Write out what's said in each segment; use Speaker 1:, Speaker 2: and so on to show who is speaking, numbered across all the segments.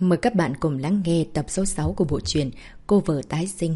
Speaker 1: Mời các bạn cùng lắng nghe tập số 6 của bộ truyện Cô vợ tái sinh.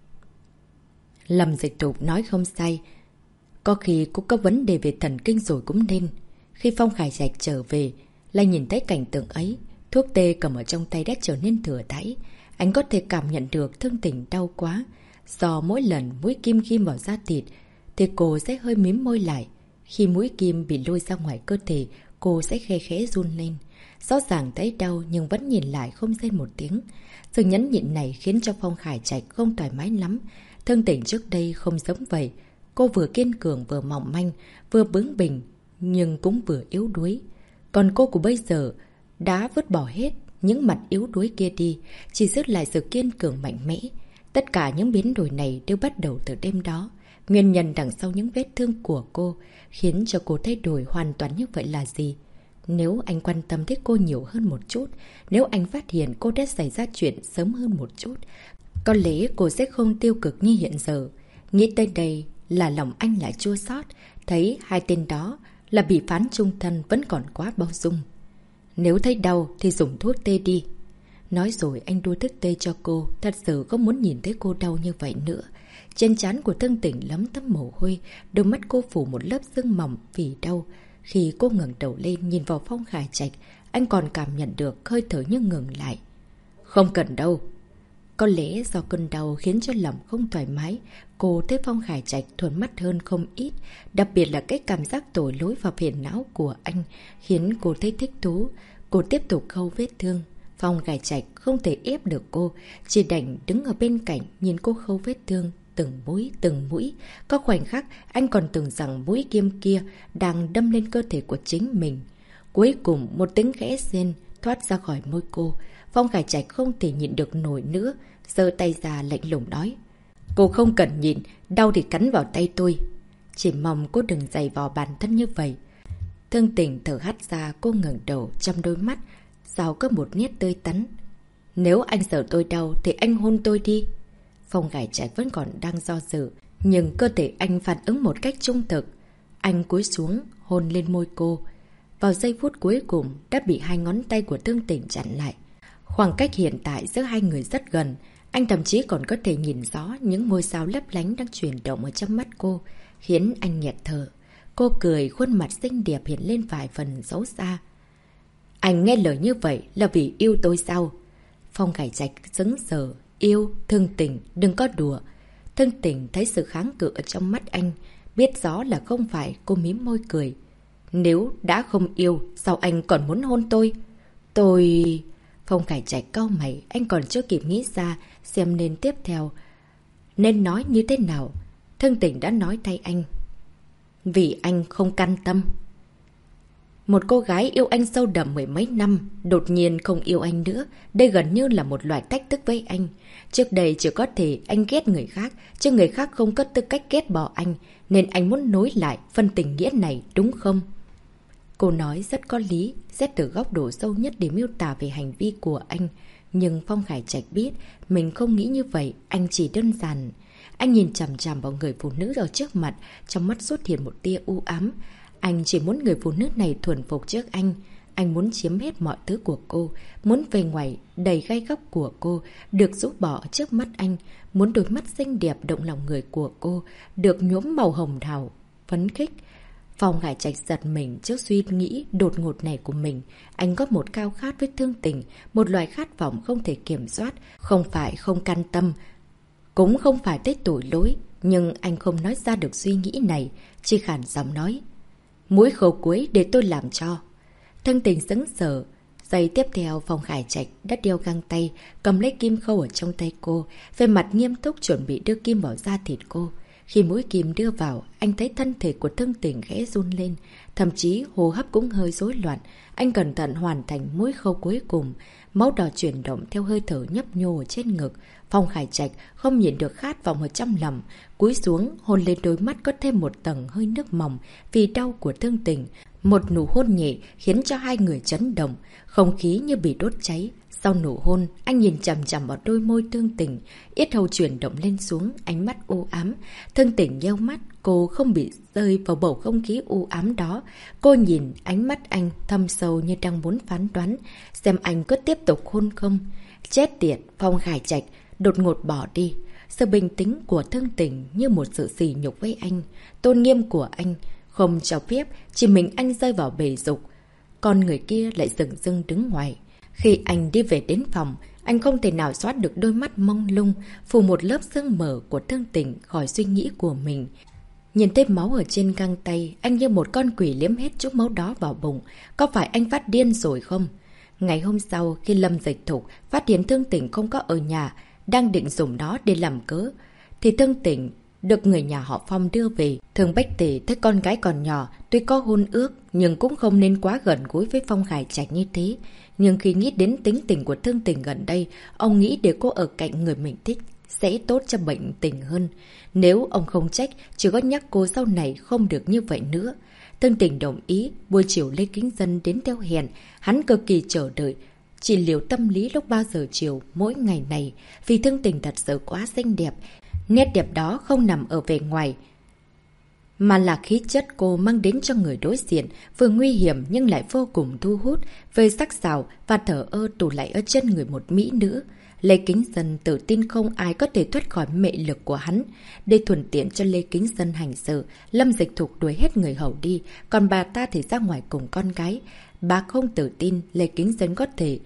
Speaker 1: Lâm Dịch Tục nói không sai. Có khi cũng có vấn đề về thần kinh rồi cũng nên. Khi Phong Khải Trạch trở về, lại nhìn thấy cảnh tượng ấy, thuốc tê cầm ở trong tay đã trở nên thừa thãi. Anh có thể cảm nhận được thương tình đau quá. Do mỗi lần mũi kim ghim vào da thịt, thì cô sẽ hơi mím môi lại. Khi mũi kim bị lôi ra ngoài cơ thể, cô sẽ khe khẽ run lên. Rõ ràng thấy đau nhưng vẫn nhìn lại không rên một tiếng. Sự nhẫn nhịn này khiến cho Phong Khải Trạch không thoải mái lắm. Thương tình trước đây không giống vậy. Cô vừa kiên cường vừa mỏng manh, vừa bướng bỉnh, nhưng cũng vừa yếu đuối. Còn cô của bây giờ đã vứt bỏ hết những mặt yếu đuối kia đi, chỉ giữ lại sự kiên cường mạnh mẽ. Tất cả những biến đổi này đều bắt đầu từ đêm đó. Nguyên nhân đằng sau những vết thương của cô khiến cho cô thay đổi hoàn toàn như vậy là gì? Nếu anh quan tâm tới cô nhiều hơn một chút, nếu anh phát hiện cô đã xảy ra chuyện sớm hơn một chút, có lẽ cô sẽ không tiêu cực như hiện giờ. Nghĩ tới đây là lòng anh lại chua xót, thấy hai tên đó là bị phán chung thân vẫn còn quá bao dung. Nếu thấy đau thì dùng thuốc tê đi. Nói rồi anh đua thuốc tê cho cô, thật sự không muốn nhìn thấy cô đau như vậy nữa. Trên trán của Thương Tỉnh lấm tấm mồ hôi, đôi mắt cô phủ một lớp sương mỏng vì đau. Khi cô ngẩng đầu lên nhìn vào Phong Khải Trạch, anh còn cảm nhận được hơi thở như ngừng lại. Không cần đâu. Có lẽ do cơn đau khiến cho lòng không thoải mái, cô thấy Phong Khải Trạch thuần mắt hơn không ít. Đặc biệt là cái cảm giác tội lỗi và phiền não của anh khiến cô thấy thích thú. Cô tiếp tục khâu vết thương. Phong Khải Trạch không thể ép được cô, chỉ đành đứng ở bên cạnh nhìn cô khâu vết thương. Từng mũi. Có khoảnh khắc anh còn tưởng rằng mũi kim kia đang đâm lên cơ thể của chính mình. Cuối cùng một tiếng khẽ rên thoát ra khỏi môi cô. Phong Khải Trạch không thể nhịn được nổi nữa, giơ tay ra lạnh lùng nói: Cô không cần nhịn, đau thì cắn vào tay tôi. Chỉ mong cô đừng giày vò bản thân như vậy. Thương Tình thở hắt ra, cô ngẩng đầu, trong đôi mắt sao có một nét tươi tắn. Nếu anh sợ tôi đau thì anh hôn tôi đi. Phong Khải Trạch vẫn còn đang do dự, nhưng cơ thể anh phản ứng một cách trung thực. Anh cúi xuống, hôn lên môi cô. Vào giây phút cuối cùng đã bị hai ngón tay của Thương Tình chặn lại. Khoảng cách hiện tại giữa hai người rất gần. Anh thậm chí còn có thể nhìn rõ những ngôi sao lấp lánh đang chuyển động ở trong mắt cô, khiến anh nghẹt thở. Cô cười, khuôn mặt xinh đẹp hiện lên vài phần xấu xa. Anh nghe lời như vậy là vì yêu tôi sao? Phong Khải Trạch sững sờ. Yêu, Thương Tình, đừng có đùa. Thương Tình thấy sự kháng cự ở trong mắt anh, biết rõ là không phải, cô mím môi cười. Nếu đã không yêu, sao anh còn muốn hôn tôi? Tôi... Phong Khải Trạch cau mày, anh còn chưa kịp nghĩ ra xem nên tiếp theo nên nói như thế nào. Thương Tình đã nói thay anh. Vì anh không can tâm. Một cô gái yêu anh sâu đậm mười mấy năm, đột nhiên không yêu anh nữa, đây gần như là một loại thách thức với anh. Trước đây chỉ có thể anh ghét người khác, chứ người khác không có tư cách ghét bỏ anh, nên anh muốn nối lại phần tình nghĩa này, đúng không? Cô nói rất có lý, xét từ góc độ sâu nhất để miêu tả về hành vi của anh. Nhưng Phong Khải Trạch biết, mình không nghĩ như vậy, anh chỉ đơn giản. Anh nhìn chằm chằm vào người phụ nữ ở trước mặt, trong mắt xuất hiện một tia u ám. Anh chỉ muốn người phụ nữ này thuần phục trước anh. Anh muốn chiếm hết mọi thứ của cô, muốn về ngoài đầy gai góc của cô, được rũ bỏ trước mắt anh, muốn đôi mắt xinh đẹp động lòng người của cô, được nhuốm màu hồng đào, phấn khích. Phong Khải Trạch giật mình trước suy nghĩ đột ngột này của mình. Anh có một khao khát với Thương Tình, một loại khát vọng không thể kiểm soát, không phải không can tâm, cũng không phải tới tội lỗi, nhưng anh không nói ra được suy nghĩ này, chỉ khản giọng nói. Mũi khẩu cuối để tôi làm cho. Thương Tình sững sờ. Giây tiếp theo Phong Khải Trạch đã đeo găng tay, cầm lấy kim khâu ở trong tay cô, về mặt nghiêm túc chuẩn bị đưa kim vào da thịt cô. Khi mũi kim đưa vào, anh thấy thân thể của Thương Tình khẽ run lên, thậm chí hô hấp cũng hơi rối loạn. Anh cẩn thận hoàn thành mũi khâu cuối cùng, máu đỏ chuyển động theo hơi thở nhấp nhô ở trên ngực. Phong Khải Trạch không nhịn được khát vọng ở trong lòng, cúi xuống hôn lên đôi mắt có thêm một tầng hơi nước mỏng vì đau của Thương Tình. Một nụ hôn nhẹ khiến cho hai người chấn động, không khí như bị đốt cháy. Sau nụ hôn, anh nhìn chằm chằm vào đôi môi Thương Tình, yết hầu chuyển động lên xuống, ánh mắt u ám. Thương Tình nheo mắt, cô không bị rơi vào bầu không khí u ám đó. Cô nhìn ánh mắt anh thâm sâu như đang muốn phán đoán, xem anh có tiếp tục hôn không. Chết tiệt, Phong Khải Trạch đột ngột bỏ đi. Sự bình tĩnh của Thương Tình như một sự sỉ nhục với anh. Tôn nghiêm của anh không cho phép chỉ mình anh rơi vào bể dục. Con người kia lại dửng dưng đứng ngoài. Khi anh đi về đến phòng, anh không thể nào xóa được đôi mắt mông lung, phủ một lớp sương mờ của Thương Tình khỏi suy nghĩ của mình. Nhìn thấy máu ở trên găng tay, anh như một con quỷ liếm hết chút máu đó vào bụng. Có phải anh phát điên rồi không? Ngày hôm sau, khi Lâm Dịch Thục phát hiện Thương Tình không có ở nhà, đang định dùng nó để làm cớ, thì Thương Tình được người nhà họ Phong đưa về. Thương Bách Tỷ thấy con gái còn nhỏ, tuy có hôn ước, nhưng cũng không nên quá gần gũi với Phong Khải Trạch như thế. Nhưng khi nghĩ đến tính tình của Thương Tình gần đây, ông nghĩ để cô ở cạnh người mình thích sẽ tốt cho bệnh tình hơn. Nếu ông không trách, chỉ có nhắc cô sau này không được như vậy nữa. Thương Tình đồng ý, buổi chiều Lê Kính Dân đến theo hẹn, hắn cực kỳ chờ đợi. Trị liệu tâm lý lúc 3 giờ chiều mỗi ngày này, vì Thương Tình thật sự quá xinh đẹp. Nét đẹp đó không nằm ở vẻ ngoài, mà là khí chất cô mang đến cho người đối diện, vừa nguy hiểm nhưng lại vô cùng thu hút, về sắc sảo và thở ơ tủ lại ở chân người một mỹ nữ. Lê Kính Dân tự tin không ai có thể thoát khỏi mị lực của hắn. Để thuận tiện cho Lê Kính Dân hành sự, Lâm Dịch Thục đuổi hết người hầu đi, còn bà ta thì ra ngoài cùng con gái. Bà không tự tin Lê Kính Dân có thể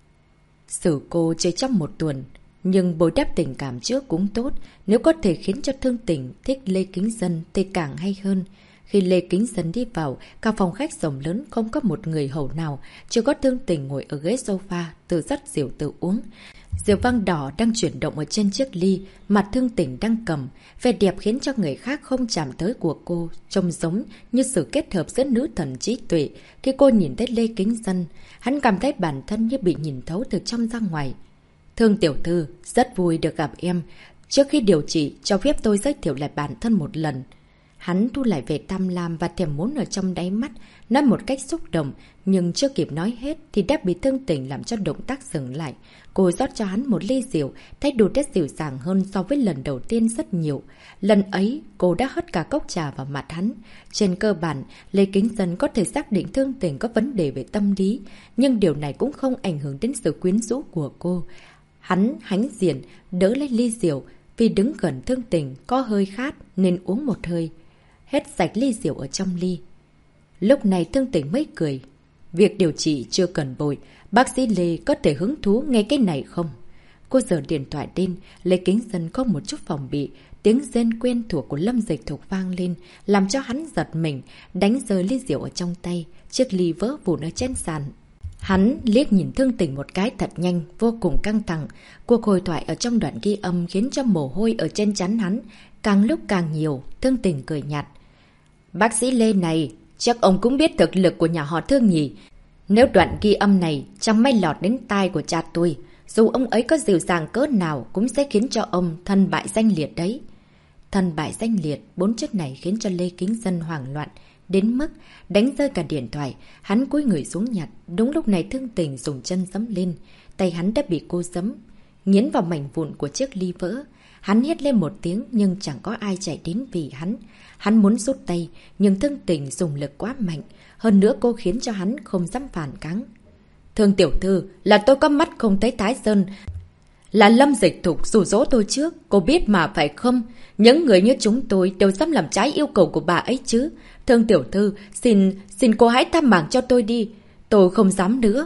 Speaker 1: xử cô chỉ trong một tuần. Nhưng bồi đắp tình cảm trước cũng tốt, nếu có thể khiến cho Thương Tình thích Lê Kính Dân thì càng hay hơn. Khi Lê Kính Dân đi vào, cả phòng khách rộng lớn không có một người hầu nào, chỉ có Thương Tình ngồi ở ghế sofa, tự dắt rượu tự uống. Rượu vang đỏ đang chuyển động ở trên chiếc ly, mặt Thương Tình đang cầm. Vẻ đẹp khiến cho người khác không chạm tới của cô, trông giống như sự kết hợp giữa nữ thần trí tuệ. Khi cô nhìn thấy Lê Kính Dân, hắn cảm thấy bản thân như bị nhìn thấu từ trong ra ngoài. Thương tiểu thư, rất vui được gặp em. Trước khi điều trị, cho phép tôi giới thiệu lại bản thân một lần. Hắn thu lại về tham lam và thèm muốn ở trong đáy mắt, nói một cách xúc động, nhưng chưa kịp nói hết thì đã bị Thương Tình làm cho động tác dừng lại. Cô rót cho hắn một ly rượu, thái độ đã dịu dàng hơn so với lần đầu tiên rất nhiều. Lần ấy, cô đã hất cả cốc trà vào mặt hắn. Trên cơ bản, Lê Kính Dân có thể xác định Thương Tình có vấn đề về tâm lý, nhưng điều này cũng không ảnh hưởng đến sự quyến rũ của cô. Hắn hãnh diện, đỡ lấy ly rượu, vì đứng gần Thương Tình có hơi khát nên uống một hơi. Hết sạch ly rượu ở trong ly. Lúc này Thương Tình mới cười. Việc điều trị chưa cần vội, bác sĩ Lê có thể hứng thú nghe cái này không? Cô giở điện thoại lên, Lê Kính Dân có một chút phòng bị. Tiếng rên quen thuộc của Lâm Dịch Thục vang lên, làm cho hắn giật mình, đánh rơi ly rượu ở trong tay. Chiếc ly vỡ vụn ở trên sàn. Hắn liếc nhìn Thương Tình một cái thật nhanh, vô cùng căng thẳng. Cuộc hội thoại ở trong đoạn ghi âm khiến cho mồ hôi ở trên trán hắn càng lúc càng nhiều. Thương Tình cười nhạt. Bác sĩ Lê này, chắc ông cũng biết thực lực của nhà họ Thương nhỉ. Nếu đoạn ghi âm này chẳng may lọt đến tai của cha tôi, dù ông ấy có dịu dàng cỡ nào cũng sẽ khiến cho ông thân bại danh liệt đấy. Thân bại danh liệt, 4 chữ này khiến cho Lê Kính Dân hoảng loạn đến mức đánh rơi cả điện thoại. Hắn cúi người xuống nhặt. Đúng lúc này Thương Tình dùng chân giẫm lên, tay hắn đã bị cô giẫm nghiến vào mảnh vụn của chiếc ly vỡ. Hắn hét lên một tiếng nhưng chẳng có ai chạy đến vì hắn. Hắn muốn rút tay nhưng Thương Tình dùng lực quá mạnh, hơn nữa cô khiến cho hắn không dám phản kháng. Thương tiểu thư, là tôi có mắt không thấy Thái Sơn, là Lâm Dịch Thục rủ dỗ tôi trước, cô biết mà phải không? Những người như chúng tôi đều dám làm trái yêu cầu của bà ấy chứ. Thương tiểu thư, xin cô hãy tha mạng cho tôi đi, tôi không dám nữa.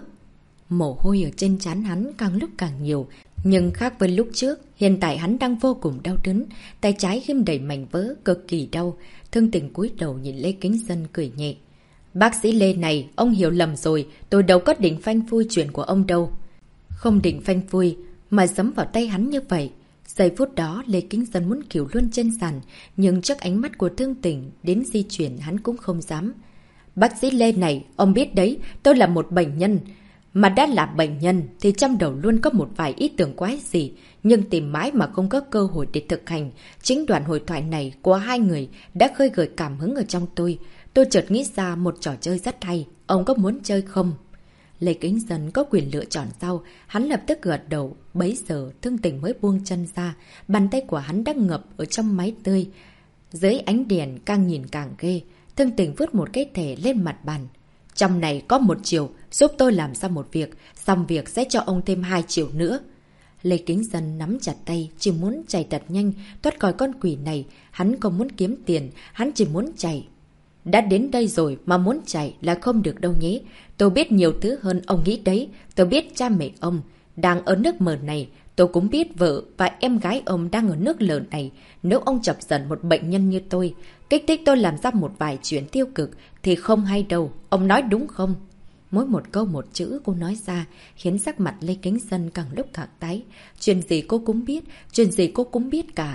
Speaker 1: Mồ hôi ở trên trán hắn càng lúc càng nhiều, nhưng khác với lúc trước, hiện tại hắn đang vô cùng đau đớn, tay trái ghim đầy mảnh vỡ, cực kỳ đau. Thương Tình cúi đầu nhìn Lê Kính Dân cười nhẹ. Bác sĩ Lê này, ông hiểu lầm rồi, tôi đâu có định phanh phui chuyện của ông đâu. Không định phanh phui, mà giẫm vào tay hắn như vậy. Giây phút đó, Lê Kính Dân muốn cứu luôn trên sàn, nhưng trước ánh mắt của Thương Tình, đến di chuyển hắn cũng không dám. Bác sĩ Lê này, ông biết đấy, tôi là một bệnh nhân. Mà đã là bệnh nhân thì trong đầu luôn có một vài ý tưởng quái gì, nhưng tìm mãi mà không có cơ hội để thực hành. Chính đoạn hội thoại này của hai người đã khơi gợi cảm hứng ở trong tôi. Tôi chợt nghĩ ra một trò chơi rất hay, ông có muốn chơi không? Lê Kính Dân có quyền lựa chọn sau, hắn lập tức gật đầu, bấy giờ Thương Tình mới buông chân ra, bàn tay của hắn đang ngập ở trong máy tươi. Dưới ánh đèn càng nhìn càng ghê, Thương Tình vứt một cái thẻ lên mặt bàn. Trong này có 1 triệu, giúp tôi làm ra một việc, xong việc sẽ cho ông thêm 2 triệu nữa. Lê Kính Dân nắm chặt tay, chỉ muốn chạy thật nhanh, thoát khỏi con quỷ này. Hắn không muốn kiếm tiền, hắn chỉ muốn chạy. Đã đến đây rồi mà muốn chạy là không được đâu nhé. Tôi biết nhiều thứ hơn ông nghĩ đấy. Tôi biết cha mẹ ông đang ở nước mờ này. Tôi cũng biết vợ và em gái ông đang ở nước lờ này. Nếu ông chọc giận một bệnh nhân như tôi, kích thích tôi làm ra một vài chuyện tiêu cực, thì không hay đâu. Ông nói đúng không? Mỗi một câu một chữ cô nói ra khiến sắc mặt Lê Kính Dân càng lúc càng tái. Chuyện gì cô cũng biết, chuyện gì cô cũng biết cả.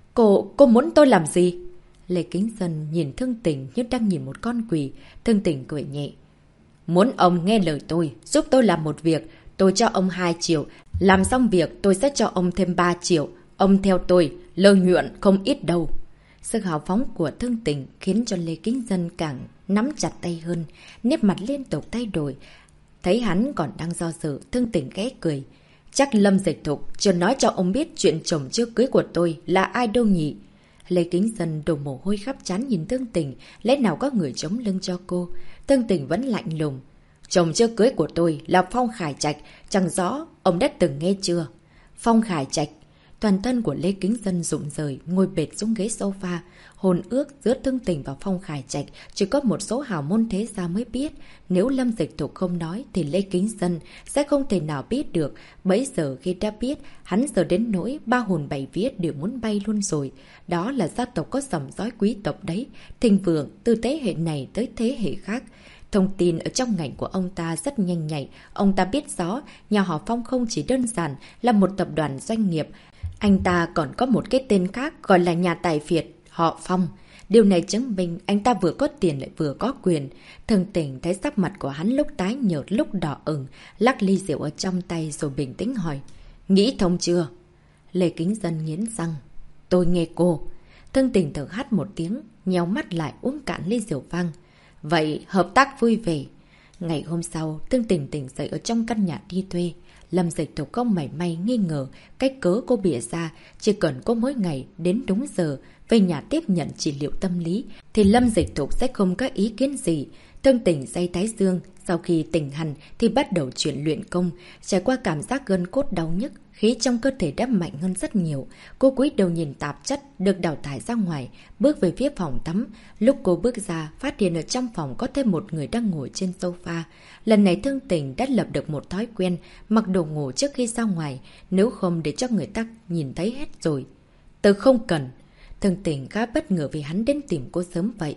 Speaker 1: Cô muốn tôi làm gì? Lê Kính Dân nhìn Thương Tình như đang nhìn một con quỷ. Thương Tình cười nhẹ. Muốn ông nghe lời tôi, giúp tôi làm một việc. Tôi cho ông 2 triệu. Làm xong việc tôi sẽ cho ông thêm 3 triệu. Ông theo tôi, lợi nhuận không ít đâu. Sự hào phóng của Thương Tình khiến cho Lê Kính Dân càng nắm chặt tay hơn, nét mặt liên tục thay đổi. Thấy hắn còn đang do dự, Thương Tình ghé cười. Chắc Lâm Dịch Thục chưa nói cho ông biết chuyện chồng chưa cưới của tôi là ai đâu nhỉ? Lê Kính Dân đổ mồ hôi khắp trán nhìn Thương Tình, lẽ nào có người chống lưng cho cô? Thương Tình vẫn lạnh lùng. Chồng chưa cưới của tôi là Phong Khải Trạch, chẳng rõ ông đã từng nghe chưa? Phong Khải Trạch. Toàn thân của Lê Kính Dân rụng rời, ngồi bệt xuống ghế sofa. Hồn ước giữa Thương Tình và Phong Khải Trạch chỉ có một số hào môn thế gia mới biết. Nếu Lâm Dịch Thục không nói thì Lê Kính Dân sẽ không thể nào biết được. Bấy giờ khi đã biết, hắn giờ đến nỗi 3 hồn 7 vía đều muốn bay luôn rồi. Đó là gia tộc có dòng dõi quý tộc đấy, thịnh vượng từ thế hệ này tới thế hệ khác. Thông tin ở trong ngành của ông ta rất nhanh nhạy. Ông ta biết rõ nhà họ Phong không chỉ đơn giản là một tập đoàn doanh nghiệp. Anh ta còn có một cái tên khác gọi là nhà tài phiệt, họ Phong. Điều này chứng minh anh ta vừa có tiền lại vừa có quyền. Thương Tình thấy sắc mặt của hắn lúc tái nhợt lúc đỏ ửng, lắc ly rượu ở trong tay rồi bình tĩnh hỏi. Nghĩ thông chưa? Lê Kính Dân nghiến răng. Tôi nghe cô. Thương Tình thở hắt một tiếng, nheo mắt lại uống cạn ly rượu vang. Vậy hợp tác vui vẻ. Ngày hôm sau, Thương Tình tỉnh dậy ở trong căn nhà đi thuê. Lâm Dịch Thục không mảy may nghi ngờ cách cớ cô bịa ra. Chỉ cần cô mỗi ngày đến đúng giờ về nhà tiếp nhận trị liệu tâm lý thì Lâm Dịch Thục sẽ không có ý kiến gì. Thương Tình say thái dương, sau khi tỉnh hẳn thì bắt đầu chuyển luyện công. Trải qua cảm giác gân cốt đau nhức, khí trong cơ thể đã mạnh hơn rất nhiều. Cô cúi đầu nhìn tạp chất được đào thải ra ngoài, bước về phía phòng tắm. Lúc cô bước ra, phát hiện ở trong phòng có thêm một người đang ngồi trên sofa. Lần này Thương Tình đã lập được một thói quen, mặc đồ ngủ trước khi ra ngoài, nếu không để cho người ta nhìn thấy hết rồi. Tôi không cần. Thương Tình khá bất ngờ vì hắn đến tìm cô sớm vậy.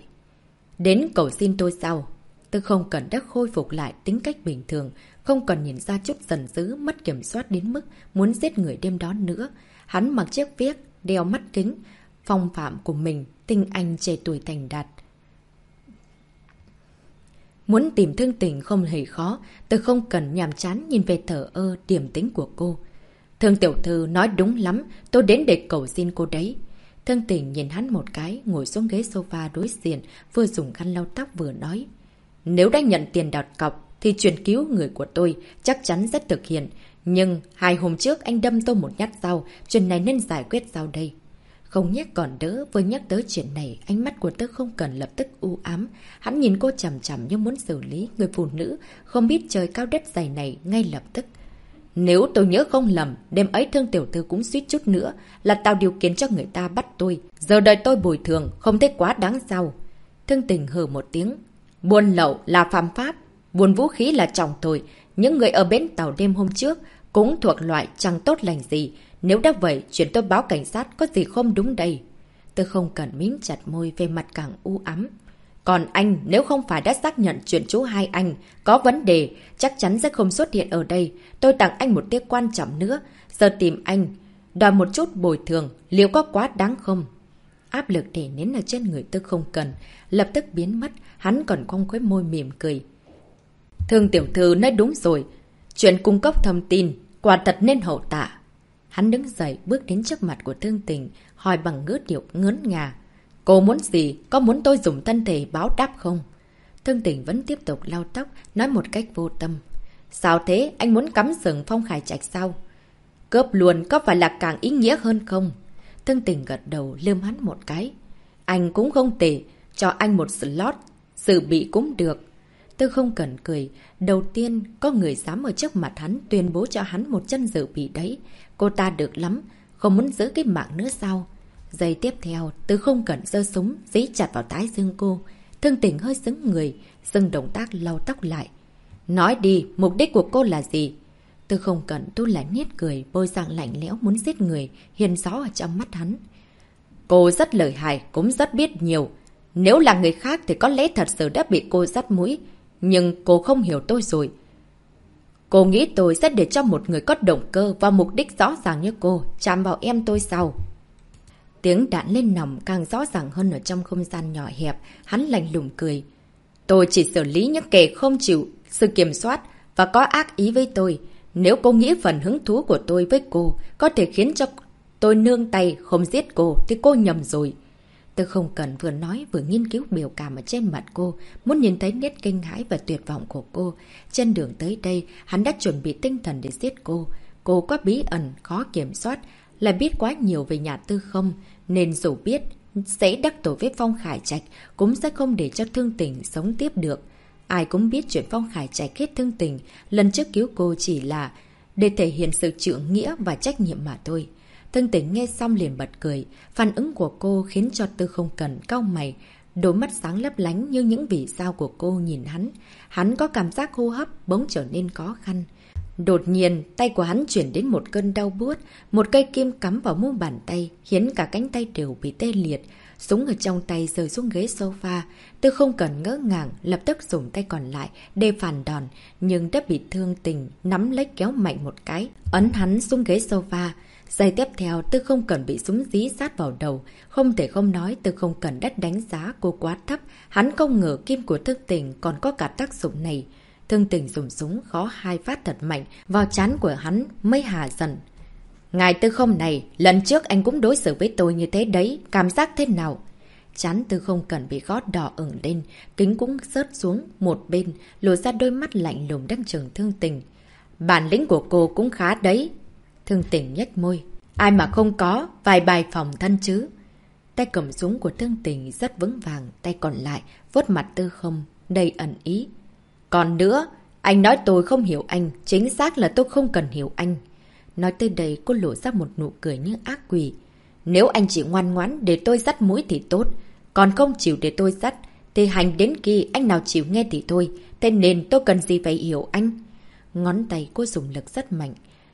Speaker 1: Đến cầu xin tôi sao? Tôi không cần đã khôi phục lại tính cách bình thường, không còn nhìn ra chút giận dữ, mất kiểm soát đến mức muốn giết người đêm đó nữa. Hắn mặc chiếc viết, đeo mắt kính, phong phạm của mình, tinh anh trẻ tuổi thành đạt. Muốn tìm Thương Tình không hề khó, tôi không cần nhàm chán nhìn về thờ ơ, điềm tĩnh của cô. Thương tiểu thư nói đúng lắm, tôi đến để cầu xin cô đấy. Thương Tình nhìn hắn một cái, ngồi xuống ghế sofa đối diện, vừa dùng khăn lau tóc vừa nói. Nếu đã nhận tiền đặt cọc, thì chuyện cứu người của tôi chắc chắn sẽ thực hiện. Nhưng 2 hôm trước anh đâm tôi một nhát dao, chuyện này nên giải quyết sau đây. Không nhắc còn đỡ, vừa nhắc tới chuyện này, ánh mắt của tớ không cần lập tức u ám. Hắn nhìn cô chằm chằm như muốn xử lý người phụ nữ không biết trời cao đất dày này ngay lập tức. Nếu tôi nhớ không lầm, đêm ấy Thương tiểu thư cũng suýt chút nữa là tạo điều kiện cho người ta bắt tôi. Giờ đợi tôi bồi thường, không thấy quá đáng sao? Thương Tình hừ một tiếng. Buôn lậu là phạm pháp, buôn vũ khí là trọng tội. Những người ở bến tàu đêm hôm trước cũng thuộc loại chẳng tốt lành gì. Nếu đã vậy, chuyện tôi báo cảnh sát có gì không đúng đây? Tôi không cần mím chặt môi, về mặt càng u ám. Còn anh, nếu không phải đã xác nhận chuyện chú hai anh có vấn đề, chắc chắn sẽ không xuất hiện ở đây. Tôi tặng anh một tiếc quan trọng nữa. Giờ tìm anh, đòi một chút bồi thường, liệu có quá đáng không? Áp lực để nến ở trên người tôi không cần, lập tức biến mất. Hắn còn cong khóe môi mỉm cười. Thương tiểu thư nói đúng rồi. Chuyện cung cấp thông tin, quả thật nên hậu tạ. Hắn đứng dậy bước đến trước mặt của Thương Tình, hỏi bằng ngữ điệu ngớn ngà. Cô muốn gì? Có muốn tôi dùng thân thể báo đáp không? Thương Tình vẫn tiếp tục lau tóc, nói một cách vô tâm. Sao thế? Anh muốn cắm sừng Phong Khải Trạch sao? Cướp luôn có phải là càng ý nghĩa hơn không? Thương Tình gật đầu liêm hắn một cái. Anh cũng không tệ, cho anh một slot, dự bị cũng được. Tư Không Cần cười, đầu tiên có người dám ở trước mặt hắn tuyên bố cho hắn một chân dự bị đấy. Cô ta được lắm, không muốn giữ cái mạng nữa sao? Giây tiếp theo, Tư Không Cần giơ súng, dí chặt vào thái dương cô. Thương Tình hơi sững người, dừng động tác lau tóc lại. Nói đi, mục đích của cô là gì? Tư Không Cần tu lại nét cười, bôi dạng lạnh lẽo muốn giết người, hiền gió ở trong mắt hắn. Cô rất lợi hại, cũng rất biết nhiều. Nếu là người khác thì có lẽ thật sự đã bị cô dắt mũi. Nhưng cô không hiểu tôi rồi. Cô nghĩ tôi sẽ để cho một người có động cơ và mục đích rõ ràng như cô chạm vào em tôi sao? Tiếng đạn lên nòng càng rõ ràng hơn ở trong không gian nhỏ hẹp. Hắn lạnh lùng cười. Tôi chỉ xử lý những kẻ không chịu sự kiểm soát và có ác ý với tôi. Nếu cô nghĩ phần hứng thú của tôi với cô có thể khiến cho tôi nương tay không giết cô thì cô nhầm rồi. Tôi không cần vừa nói vừa nghiên cứu biểu cảm ở trên mặt cô, muốn nhìn thấy nét kinh hãi và tuyệt vọng của cô. Trên đường tới đây, hắn đã chuẩn bị tinh thần để giết cô. Cô có bí ẩn, khó kiểm soát, lại biết quá nhiều về nhà Tư Không, nên dù biết sẽ đắc tội với Phong Khải Trạch, cũng sẽ không để cho Thương Tình sống tiếp được. Ai cũng biết chuyện Phong Khải Trạch hết Thương Tình, lần trước cứu cô chỉ là để thể hiện sự trượng nghĩa và trách nhiệm mà thôi. Thương Tình nghe xong liền bật cười, phản ứng của cô khiến cho Tư Không Cần cau mày, đôi mắt sáng lấp lánh như những vì sao của cô nhìn hắn. Hắn có cảm giác hô hấp bỗng trở nên khó khăn. Đột nhiên, tay của hắn chuyển đến một cơn đau buốt, một cây kim cắm vào mu bàn tay, khiến cả cánh tay đều bị tê liệt. Súng ở trong tay rơi xuống ghế sofa. Tư Không Cần ngỡ ngàng, lập tức dùng tay còn lại để phản đòn, nhưng đã bị Thương Tình nắm lấy kéo mạnh một cái, ấn hắn xuống ghế sofa. Giây tiếp theo, Tư Không Cần bị súng dí sát vào đầu. Không thể không nói Tư Không Cần đã đánh giá cô quá thấp. Hắn không ngờ kim của Thương Tình còn có cả tác dụng này. Thương Tình dùng súng khó 2 phát thật mạnh vào trán của hắn mới hà dần. Ngài Tư Không này, lần trước anh cũng đối xử với tôi như thế đấy, cảm giác thế nào? Trán Tư Không Cần bị gót đỏ ửng lên, kính cũng rớt xuống một bên, lộ ra đôi mắt lạnh lùng đang trừng Thương Tình. Bản lĩnh của cô cũng khá đấy. Thương Tình nhếch môi. Ai mà không có, vài bài phòng thân chứ. Tay cầm súng của Thương Tình rất vững vàng, tay còn lại vuốt mặt Tư Không, đầy ẩn ý. Còn nữa, anh nói tôi không hiểu anh, chính xác là tôi không cần hiểu anh. Nói tới đây cô lộ ra một nụ cười như ác quỷ. Nếu anh chỉ ngoan ngoãn để tôi dắt mũi thì tốt, còn không chịu để tôi dắt, thì hành đến khi anh nào chịu nghe thì thôi, thế nên tôi cần gì phải hiểu anh. Ngón tay cô dùng lực rất mạnh,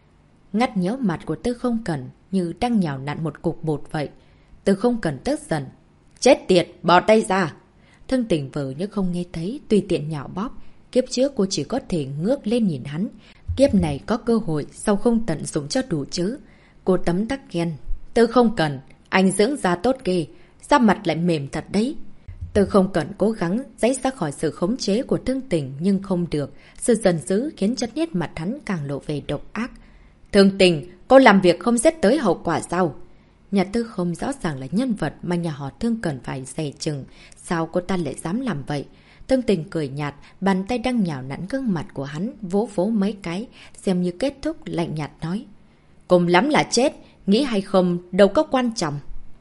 Speaker 1: ngắt nhéo mặt của Tư Không Cần như đang nhào nặn một cục bột vậy. Tư Không Cần tức giận. Chết tiệt, bỏ tay ra. Thương Tình vờ như không nghe thấy, tùy tiện nhào bóp. Kiếp trước cô chỉ có thể ngước lên nhìn hắn. Kiếp này có cơ hội, sao không tận dụng cho đủ chứ? Cô tấm tắc khen. Tư Không Cần, anh dưỡng da tốt ghê, da mặt lại mềm thật đấy. Tư Không Cần cố gắng giãy ra khỏi sự khống chế của Thương Tình nhưng không được. Sự giận dữ khiến cho nét mặt hắn càng lộ về độc ác. Thương Tình, cô làm việc không xét tới hậu quả sao? Nhà Tư Không rõ ràng là nhân vật mà nhà họ Thương cần phải dè chừng. Sao cô ta lại dám làm vậy? Thương Tình cười nhạt, bàn tay đang nhào nặn gương mặt của hắn, vỗ vỗ mấy cái, xem như kết thúc, lạnh nhạt nói. Cùng lắm là chết, nghĩ hay không đâu có quan trọng.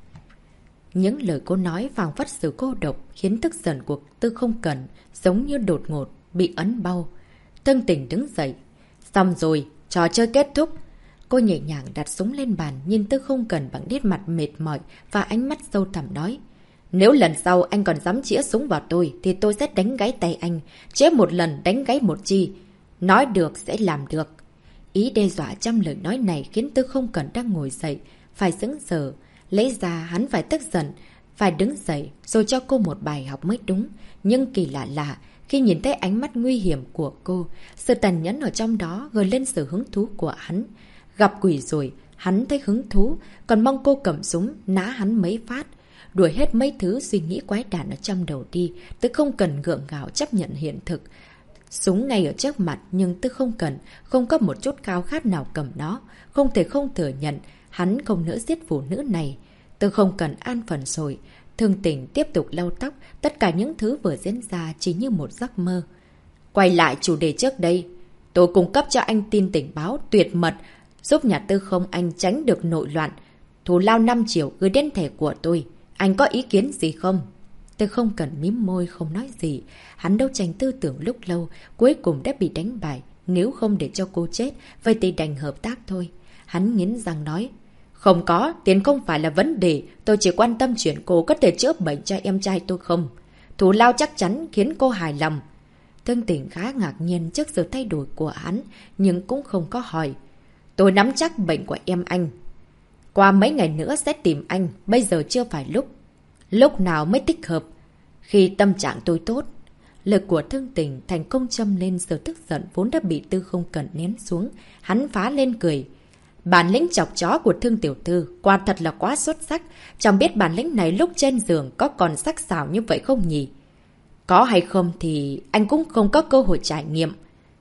Speaker 1: Những lời cô nói phảng phất sự cô độc, khiến tức giận của Tư Không Cần giống như đột ngột, bị ấn bao. Thương Tình đứng dậy. Xong rồi, trò chơi kết thúc. Cô nhẹ nhàng đặt súng lên bàn, nhìn Tư Không Cần bằng nét mặt mệt mỏi và ánh mắt sâu thẳm nói. Nếu lần sau anh còn dám chĩa súng vào tôi, thì tôi sẽ đánh gãy tay anh. Chĩa một lần đánh gãy một chi. Nói được sẽ làm được. Ý đe dọa trong lời nói này khiến Tư Không Cần đang ngồi dậy, phải sững sờ. Lẽ ra hắn phải tức giận, phải đứng dậy rồi cho cô một bài học mới đúng. Nhưng kỳ lạ là khi nhìn thấy ánh mắt nguy hiểm của cô, sự tàn nhẫn ở trong đó gợi lên sự hứng thú của hắn. Gặp quỷ rồi, hắn thấy hứng thú, còn mong cô cầm súng, ná hắn mấy phát. Đuổi hết mấy thứ suy nghĩ quái đản ở trong đầu đi, Tư Không Cần gượng gạo chấp nhận hiện thực. Súng ngay ở trước mặt nhưng Tư Không Cần không có một chút khao khát nào cầm nó, không thể không thừa nhận hắn không nỡ giết phụ nữ này. Tư Không Cần an phận rồi. Thương Tình tiếp tục lau tóc, tất cả những thứ vừa diễn ra chỉ như một giấc mơ. Quay lại chủ đề trước đây. Tôi cung cấp cho anh tin tình báo tuyệt mật, giúp nhà Tư Không anh tránh được nội loạn. Thù lao 5 triệu gửi đến thẻ của tôi. Anh có ý kiến gì không? Tư Không Cần mím môi không nói gì. Hắn đấu tranh tư tưởng lúc lâu, cuối cùng đã bị đánh bại. Nếu không để cho cô chết, vậy thì đành hợp tác thôi. Hắn nghiến răng nói. Không có, tiền không phải là vấn đề. Tôi chỉ quan tâm chuyện cô có thể chữa bệnh cho em trai tôi không. Thù lao chắc chắn khiến cô hài lòng. Thương Tình khá ngạc nhiên trước sự thay đổi của hắn, nhưng cũng không có hỏi. Tôi nắm chắc bệnh của em anh. Qua mấy ngày nữa sẽ tìm anh, bây giờ chưa phải lúc. Lúc nào mới thích hợp? Khi tâm trạng tôi tốt. Lời của Thương Tình thành công châm lên sự tức giận vốn đã bị Tư Không Cần nén xuống. Hắn phá lên cười. Bản lĩnh chọc chó của Thương tiểu thư quả thật là quá xuất sắc. Chẳng biết bản lĩnh này lúc trên giường có còn sắc sảo như vậy không nhỉ? Có hay không thì anh cũng không có cơ hội trải nghiệm.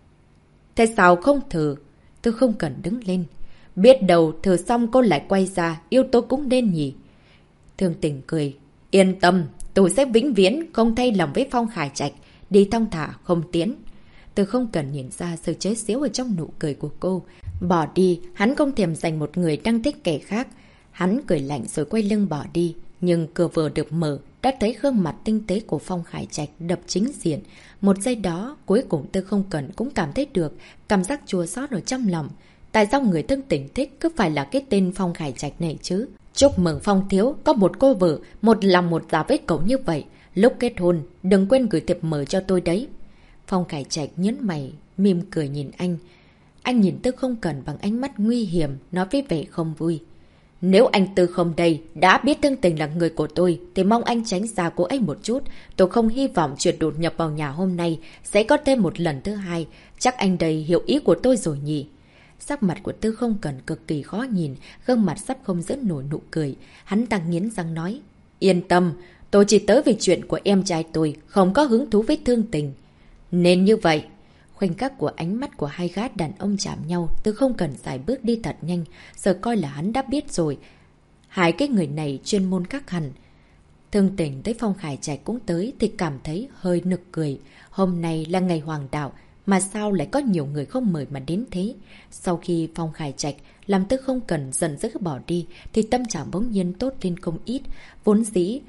Speaker 1: Thế sao không thử? Tư Không Cần đứng lên. Biết đâu thử xong cô lại quay ra, yêu tôi cũng nên nhỉ. Thương Tình cười. Yên tâm, tôi sẽ vĩnh viễn không thay lòng với Phong Khải Trạch. Đi thong thả, không tiến. Tư Không Cần nhìn ra sự chế giễu ở trong nụ cười của cô. Bỏ đi, hắn không thèm dành một người đang thích kẻ khác. Hắn cười lạnh rồi quay lưng bỏ đi. Nhưng cửa vừa được mở, đã thấy gương mặt tinh tế của Phong Khải Trạch đập chính diện. Một giây đó, cuối cùng Tư Không Cần cũng cảm thấy được cảm giác chua xót ở trong lòng. Tại sao người Thương Tình thích cứ phải là cái tên Phong Khải Trạch này chứ? Chúc mừng Phong thiếu, có một cô vợ, một lòng một dạ với cậu như vậy. Lúc kết hôn, đừng quên gửi thiệp mời cho tôi đấy. Phong Khải Trạch nhấn mày, mỉm cười nhìn anh. Anh nhìn Tư Không Cần bằng ánh mắt nguy hiểm, nói với vẻ không vui. Nếu anh Tư Không đây đã biết Thương Tình là người của tôi, thì mong anh tránh xa cô ấy một chút. Tôi không hy vọng chuyện đột nhập vào nhà hôm nay sẽ có thêm một lần thứ hai. Chắc anh đây hiểu ý của tôi rồi nhỉ? Sắc mặt của Tư Không Cần cực kỳ khó nhìn, gương mặt sắp không dẫn nổi nụ cười. Hắn ta nghiến răng nói. Yên tâm, tôi chỉ tới vì chuyện của em trai tôi, không có hứng thú với Thương Tình. Nên như vậy. Khoảnh khắc của ánh mắt của hai gã đàn ông chạm nhau, Tư Không Cần xài bước đi thật nhanh, giờ coi là hắn đã biết rồi. Hai cái người này chuyên môn khác hẳn. Thương Tình tới Phong Khải Trạch cũng tới thì cảm thấy hơi nực cười. Hôm nay là ngày hoàng đạo, mà sao lại có nhiều người không mời mà đến thế? Sau khi Phong Khải Trạch làm Tư Không Cần giận dữ bỏ đi, thì tâm trạng bỗng nhiên tốt lên không ít. Vốn dĩ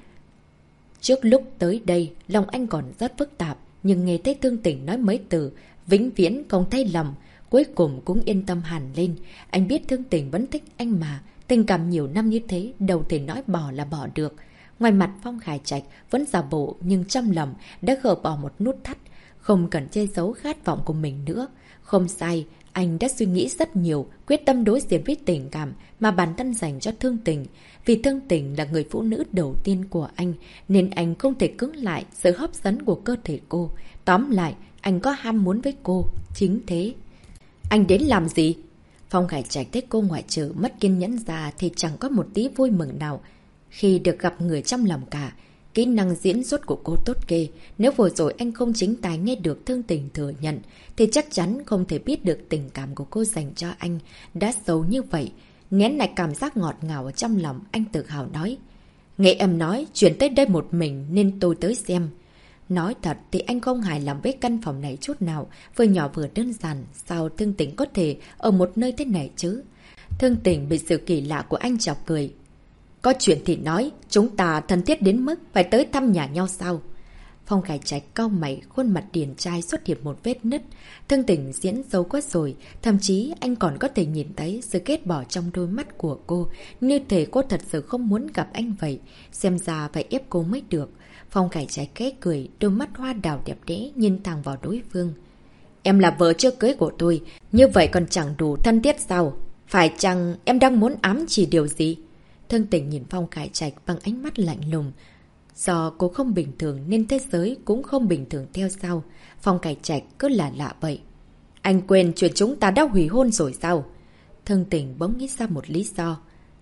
Speaker 1: trước lúc tới đây, lòng anh còn rất phức tạp, nhưng nghe thấy Thương Tình nói mấy từ vĩnh viễn không thay lòng, cuối cùng cũng yên tâm hẳn lên. Anh biết Thương Tình vẫn thích anh mà, tình cảm nhiều năm như thế đâu thể nói bỏ là bỏ được. Ngoài mặt Phong Khải Trạch vẫn giả bộ, nhưng trong lòng đã gỡ bỏ một nút thắt, không cần che giấu khát vọng của mình nữa. Không sai, anh đã suy nghĩ rất nhiều, quyết tâm đối diện với tình cảm mà bản thân dành cho Thương Tình. Vì Thương Tình là người phụ nữ đầu tiên của anh, nên anh không thể cưỡng lại sự hấp dẫn của cơ thể cô. Tóm lại, anh có ham muốn với cô, chính thế. Anh đến làm gì? Phong Khải Trạch thấy cô ngoại trừ mất kiên nhẫn ra thì chẳng có một tí vui mừng nào khi được gặp người trong lòng cả. Kỹ năng diễn xuất của cô tốt ghê. Nếu vừa rồi anh không chính tài nghe được Thương Tình thừa nhận, thì chắc chắn không thể biết được tình cảm của cô dành cho anh đã sâu như vậy. Nén lại cảm giác ngọt ngào ở trong lòng, anh tự hào nói. Nghe em nói, chuyển tới đây một mình nên tôi tới xem. Nói thật thì anh không hài lòng với căn phòng này chút nào, vừa nhỏ vừa đơn giản, sao Thương Tình có thể ở một nơi thế này chứ? Thương Tình bị sự kỳ lạ của anh chọc cười. Có chuyện thì nói, chúng ta thân thiết đến mức phải tới thăm nhà nhau sao? Phong Khải Trạch cau mày, khuôn mặt điển trai xuất hiện một vết nứt. Thương Tình diễn xấu quá rồi, thậm chí anh còn có thể nhìn thấy sự ghét bỏ trong đôi mắt của cô, như thể cô thật sự không muốn gặp anh vậy. Xem ra phải ép cô mới được. Phong Khải Trạch khẽ cười, đôi mắt hoa đào đẹp đẽ nhìn thẳng vào đối phương. Em là vợ chưa cưới của tôi, như vậy còn chẳng đủ thân thiết sao? Phải chăng em đang muốn ám chỉ điều gì? Thương Tình nhìn Phong Khải Trạch bằng ánh mắt lạnh lùng. Do cô không bình thường nên thế giới cũng không bình thường theo sau. Phong Khải Trạch cứ là lạ vậy. Anh quên chuyện chúng ta đã hủy hôn rồi sao? Thương Tình bỗng nghĩ ra một lý do.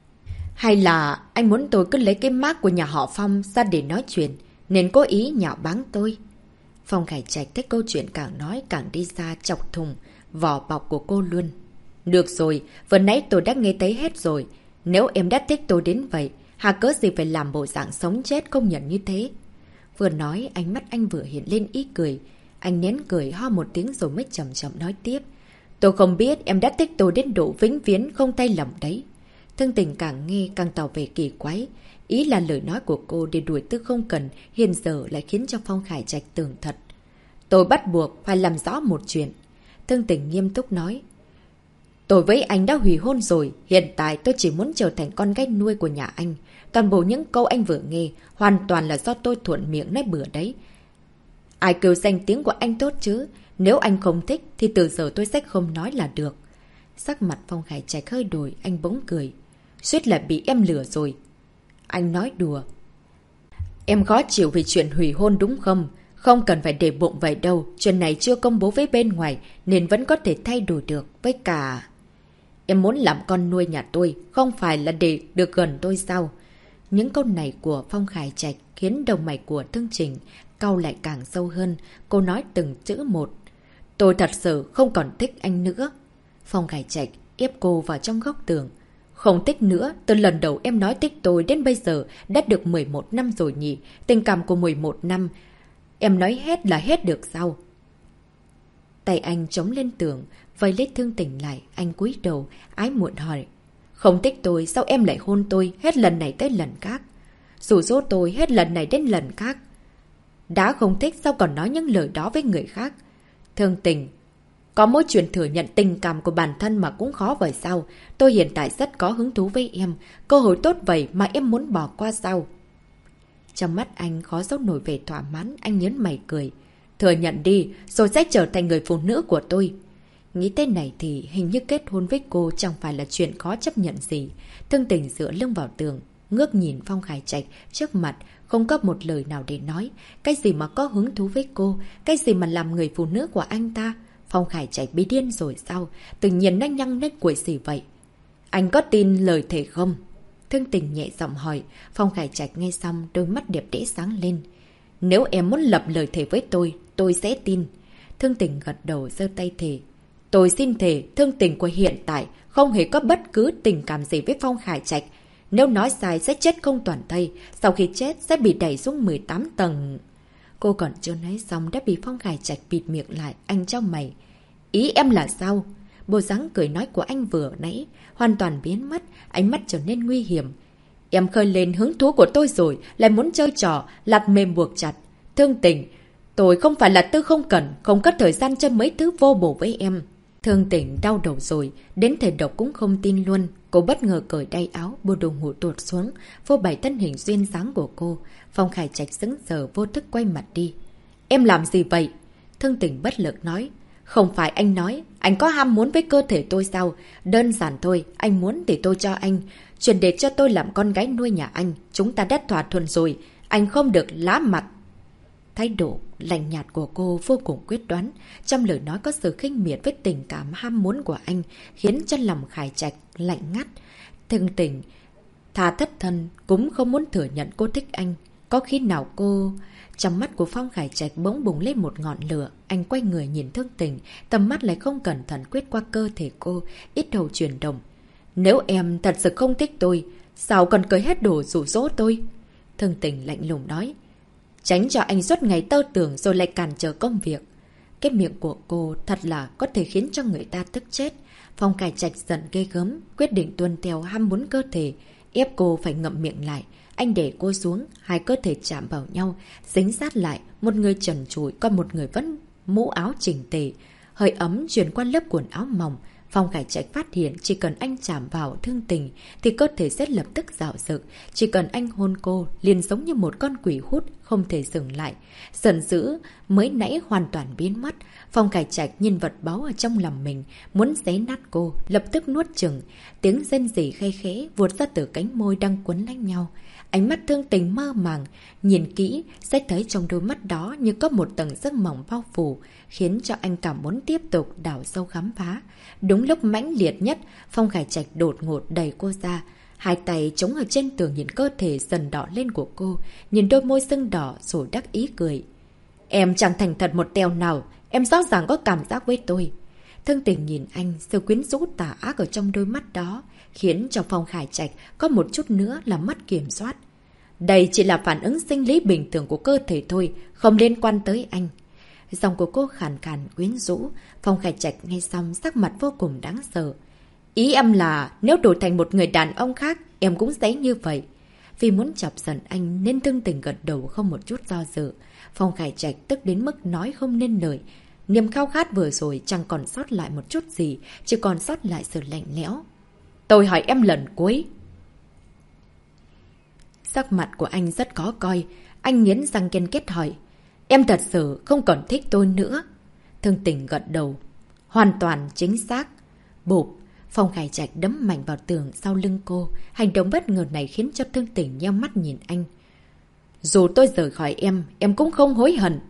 Speaker 1: Hay là anh muốn tôi cứ lấy cái mác của nhà họ Phong ra để nói chuyện, nên cố ý nhạo báng tôi? Phong Khải Trạch thấy câu chuyện càng nói càng đi ra chọc thùng vỏ bọc của cô luôn. Được rồi, vừa nãy tôi đã nghe thấy hết rồi. Nếu em đã thích tôi đến vậy, hà cớ gì phải làm bộ dạng sống chết không nhận như thế? Vừa nói, ánh mắt anh vừa hiện lên ý cười. Anh nén cười ho một tiếng rồi mới chậm chậm nói tiếp. Tôi không biết em đã thích tôi đến độ vĩnh viễn không tay lòng đấy. Thương Tình càng nghe càng tỏ về kỳ quái. Ý là lời nói của cô để đuổi Tư Không Cần hiện giờ lại khiến cho Phong Khải Trạch tưởng thật. Tôi bắt buộc phải làm rõ một chuyện. Thương Tình nghiêm túc nói. Tôi với anh đã hủy hôn rồi. Hiện tại tôi chỉ muốn trở thành con gái nuôi của nhà anh. Toàn bộ những câu anh vừa nghe hoàn toàn là do tôi thuận miệng nói bừa đấy. Ai kêu danh tiếng của anh tốt chứ? Nếu anh không thích thì từ giờ tôi sẽ không nói là được. Sắc mặt Phong Khải Trạch hơi đổi, anh bỗng cười. Suýt là bị em lừa rồi. Anh nói đùa. Em khó chịu vì chuyện hủy hôn đúng không? Không cần phải để bụng vậy đâu. Chuyện này chưa công bố với bên ngoài nên vẫn có thể thay đổi được. Với cả... Em muốn làm con nuôi nhà tôi, không phải là để được gần tôi sao? Những câu này của Phong Khải Trạch khiến đầu mày của Thương Trình cau lại càng sâu hơn. Cô nói từng chữ một. Tôi thật sự không còn thích anh nữa. Phong Khải Trạch ép cô vào trong góc tường. Không thích nữa, từ lần đầu em nói thích tôi đến bây giờ đã được 11 năm rồi nhỉ. Tình cảm của 11 năm. Em nói hết là hết được sao? Tay anh chống lên tường, vây lấy Thương Tình lại, anh cúi đầu, ái muộn hỏi. Không thích tôi, sao em lại hôn tôi hết lần này tới lần khác? Rủ rỗ tôi hết lần này đến lần khác. Đã không thích sao còn nói những lời đó với người khác? Thương Tình, có mỗi chuyện thừa nhận tình cảm của bản thân mà cũng khó vậy sao? Tôi hiện tại rất có hứng thú với em. Cơ hội tốt vậy mà em muốn bỏ qua sao? Trong mắt anh khó giấu nổi về thỏa mãn, anh nhớn mày cười. Thừa nhận đi, rồi sẽ trở thành người phụ nữ của tôi. Nghĩ tên này thì hình như kết hôn với cô chẳng phải là chuyện khó chấp nhận gì. Thương Tình dựa lưng vào tường, ngước nhìn Phong Khải Trạch trước mặt, không có một lời nào để nói. Cái gì mà có hứng thú với cô, cái gì mà làm người phụ nữ của anh ta. Phong Khải Trạch bị điên rồi sao? Tự nhiên anh nhăng nết quỷ gì vậy? Anh có tin lời thề không? Thương Tình nhẹ giọng hỏi. Phong Khải Trạch nghe xong đôi mắt đẹp đẽ sáng lên. Nếu em muốn lập lời thề với tôi sẽ tin. Thương Tình gật đầu giơ tay thề. Tôi xin thề, Thương Tình của hiện tại không hề có bất cứ tình cảm gì với Phong Khải Trạch. Nếu nói sai sẽ chết không toàn thây, sau khi chết sẽ bị đẩy xuống 18 tầng. Cô còn chưa nói xong đã bị Phong Khải Trạch bịt miệng lại, anh chau mày. Ý em là sao? Bộ dáng cười nói của anh vừa nãy hoàn toàn biến mất, ánh mắt trở nên nguy hiểm. Em khơi lên hứng thú của tôi rồi, lại muốn chơi trò, lạt mềm buộc chặt. Thương Tình, tôi không phải là Tư Không Cần, không có thời gian cho mấy thứ vô bổ với em. Thương Tình đau đầu rồi, đến thể độc cũng không tin luôn. Cô bất ngờ cởi đai áo, bộ đồ ngủ tuột xuống, phô bày thân hình duyên dáng của cô. Phong Khải Trạch sững sờ vô thức quay mặt đi. Em làm gì vậy? Thương Tình bất lực nói. Không phải anh nói, anh có ham muốn với cơ thể tôi sao? Đơn giản thôi, anh muốn thì tôi cho anh. Chuyển để cho tôi làm con gái nuôi nhà anh. Chúng ta đã thỏa thuận rồi, anh không được lá mặt. Thái độ lạnh nhạt của cô vô cùng quyết đoán. Trong lời nói có sự khinh miệt với tình cảm ham muốn của anh, khiến cho lòng Khải Trạch lạnh ngắt. Thương Tình thà thất thân cũng không muốn thừa nhận cô thích anh. Có khi nào cô... Trong mắt của Phong Khải Trạch bỗng bùng lên một ngọn lửa. Anh quay người nhìn Thương Tình, tầm mắt lại không cẩn thận quét qua cơ thể cô, ít đầu chuyển động. Nếu em thật sự không thích tôi, sao còn cởi hết đồ rủ rỗ tôi? Thương Tình lạnh lùng nói. Tránh cho anh suốt ngày tơ tưởng rồi lại cản trở công việc. Cái miệng của cô thật là có thể khiến cho người ta tức chết. Phong Khải Trạch giận ghê gớm, quyết định tuân theo ham muốn cơ thể, ép cô phải ngậm miệng lại. Anh để cô xuống, hai cơ thể chạm vào nhau, dính sát lại, một người trần trụi, còn một người vẫn mũ áo chỉnh tề. Hơi ấm truyền qua lớp quần áo mỏng. Phong Khải Trạch phát hiện chỉ cần anh chạm vào Thương Tình thì cơ thể sẽ lập tức rạo rực. Chỉ cần anh hôn cô, liền giống như một con quỷ hút, không thể dừng lại. Giận dữ mới nãy hoàn toàn biến mất. Phong Khải Trạch nhìn vật báu ở trong lòng mình, muốn xé nát cô, lập tức nuốt chửng. Tiếng rên rỉ khe khẽ vụt ra từ cánh môi đang quấn lấy nhau. Ánh mắt Thương Tình mơ màng, nhìn kỹ sẽ thấy trong đôi mắt đó như có một tầng giấc mỏng bao phủ, khiến cho anh cảm muốn tiếp tục đào sâu khám phá. Đúng lúc mãnh liệt nhất, Phong Khải Trạch đột ngột đẩy cô ra, hai tay chống ở trên tường nhìn cơ thể dần đỏ lên của cô, nhìn đôi môi sưng đỏ rồi đắc ý cười. Em chẳng thành thật một teo nào, em rõ ràng có cảm giác với tôi. Thương Tình nhìn anh, sự quyến rũ tà ác ở trong đôi mắt đó, khiến cho Phong Khải Trạch có một chút nữa là mất kiểm soát. Đây chỉ là phản ứng sinh lý bình thường của cơ thể thôi, không liên quan tới anh. Giọng của cô khàn khàn quyến rũ. Phong Khải Trạch nghe xong sắc mặt vô cùng đáng sợ. Ý em là nếu đổi thành một người đàn ông khác, em cũng sẽ như vậy. Vì muốn chọc giận anh nên Thương Tình gật đầu không một chút do dự. Phong Khải Trạch tức đến mức nói không nên lời. Niềm khao khát vừa rồi chẳng còn sót lại một chút gì, chỉ còn sót lại sự lạnh lẽo. Tôi hỏi em lần cuối. Sắc mặt của anh rất khó coi. Anh nghiến răng kiên kết hỏi. Em thật sự không còn thích tôi nữa. Thương Tình gật đầu. Hoàn toàn chính xác. Bụp. Phong Khải Trạch đấm mạnh vào tường sau lưng cô. Hành động bất ngờ này khiến cho Thương Tình nheo mắt nhìn anh. Dù tôi rời khỏi em cũng không hối hận.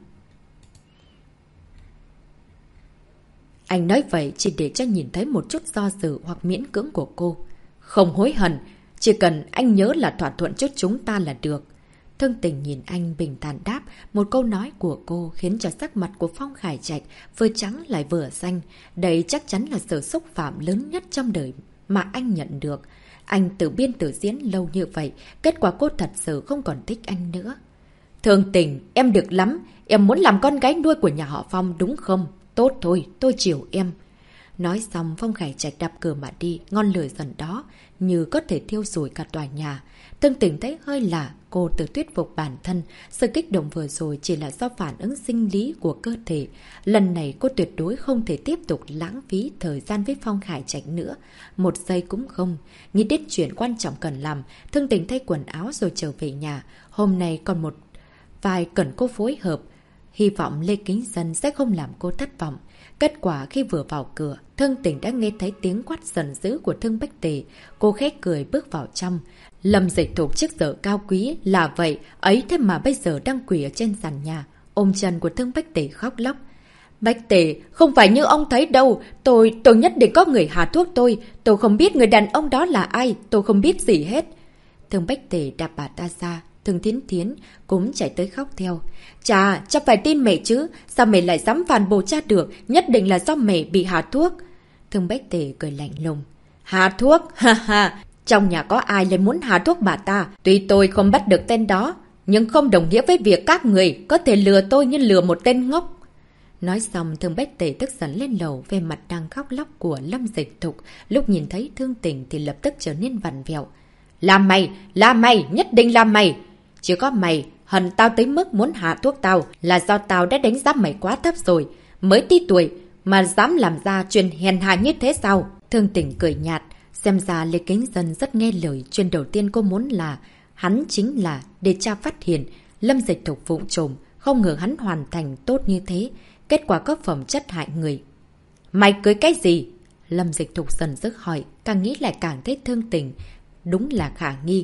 Speaker 1: Anh nói vậy chỉ để cho nhìn thấy một chút do dự hoặc miễn cưỡng của cô. Không hối hận, chỉ cần anh nhớ là thỏa thuận trước chúng ta là được. Thương Tình nhìn anh bình thản đáp, một câu nói của cô khiến cho sắc mặt của Phong Khải Trạch vừa trắng lại vừa xanh. Đây chắc chắn là sự xúc phạm lớn nhất trong đời mà anh nhận được. Anh tự biên tự diễn lâu như vậy, kết quả cô thật sự không còn thích anh nữa. Thương Tình, em được lắm, em muốn làm con gái nuôi của nhà họ Phong đúng không? Tốt thôi, tôi chiều em. Nói xong Phong Khải Trạch đạp cửa mà đi, ngọn lửa dần đó như có thể thiêu rụi cả tòa nhà. Thương Tình thấy hơi lạ, cô tự thuyết phục bản thân, sự kích động vừa rồi chỉ là do phản ứng sinh lý của cơ thể. Lần này cô tuyệt đối không thể tiếp tục lãng phí thời gian với Phong Khải Trạch nữa, một giây cũng không. Nghĩ đến chuyện quan trọng cần làm, Thương Tình thay quần áo rồi trở về nhà. Hôm nay còn một vài cần cô phối hợp, hy vọng Lê Kính Dân sẽ không làm cô thất vọng. Kết quả khi vừa vào cửa, Thương Tình đã nghe thấy tiếng quát giận dữ của Thương Bách Tề. Cô khẽ cười bước vào trong. Lâm Dịch Thục trước giờ cao quý là vậy, ấy thế mà bây giờ đang quỳ ở trên sàn nhà, ôm chân của Thương Bách Tề khóc lóc. Bách Tề, không phải như ông thấy đâu, tôi nhất định có người hạ thuốc tôi không biết người đàn ông đó là ai, tôi không biết gì hết. Thương Bách Tề đạp bà ta ra. Thương Thiến Thiến cũng chạy tới khóc theo. Chà, chắc phải tin mẹ chứ, sao mẹ lại dám phản bội cha được, nhất định là do mẹ bị hạ thuốc. Thương Bách Tề cười lạnh lùng. Hạ thuốc? Ha ha, trong nhà có ai lại muốn hạ thuốc bà ta? Tuy tôi không bắt được tên đó, nhưng không đồng nghĩa với việc các người có thể lừa tôi như lừa một tên ngốc. Nói xong Thương Bách Tề tức giận lên lầu, về mặt đang khóc lóc của Lâm Dịch Thục. Lúc nhìn thấy Thương Tình thì lập tức trở nên vặn vẹo. Là mày, nhất định là mày. Chỉ có mày hận tao tới mức muốn hạ thuốc tao, là do tao đã đánh giá mày quá thấp rồi. Mới tí tuổi mà dám làm ra chuyện hèn hạ như thế sao? Thương Tình cười nhạt. Xem ra Lê Kính Dân rất nghe lời. Chuyện đầu tiên cô muốn là hắn chính là để cha phát hiện Lâm Dịch Thục vụng trộm. Không ngờ hắn hoàn thành tốt như thế. Kết quả có phẩm chất hại người. Mày cưới cái gì? Lâm Dịch Thục dần dứt hỏi. Càng nghĩ lại càng thấy Thương Tình đúng là khả nghi.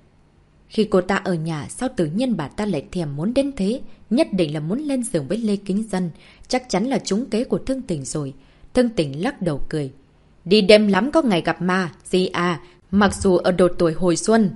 Speaker 1: Khi cô ta ở nhà, sao tự nhiên bà ta lại thèm muốn đến thế? Nhất định là muốn lên giường với Lê Kính Dân. Chắc chắn là trúng kế của Thương Tình rồi. Thương Tình lắc đầu cười. Đi đêm lắm có ngày gặp ma, gì à, mặc dù ở độ tuổi hồi xuân.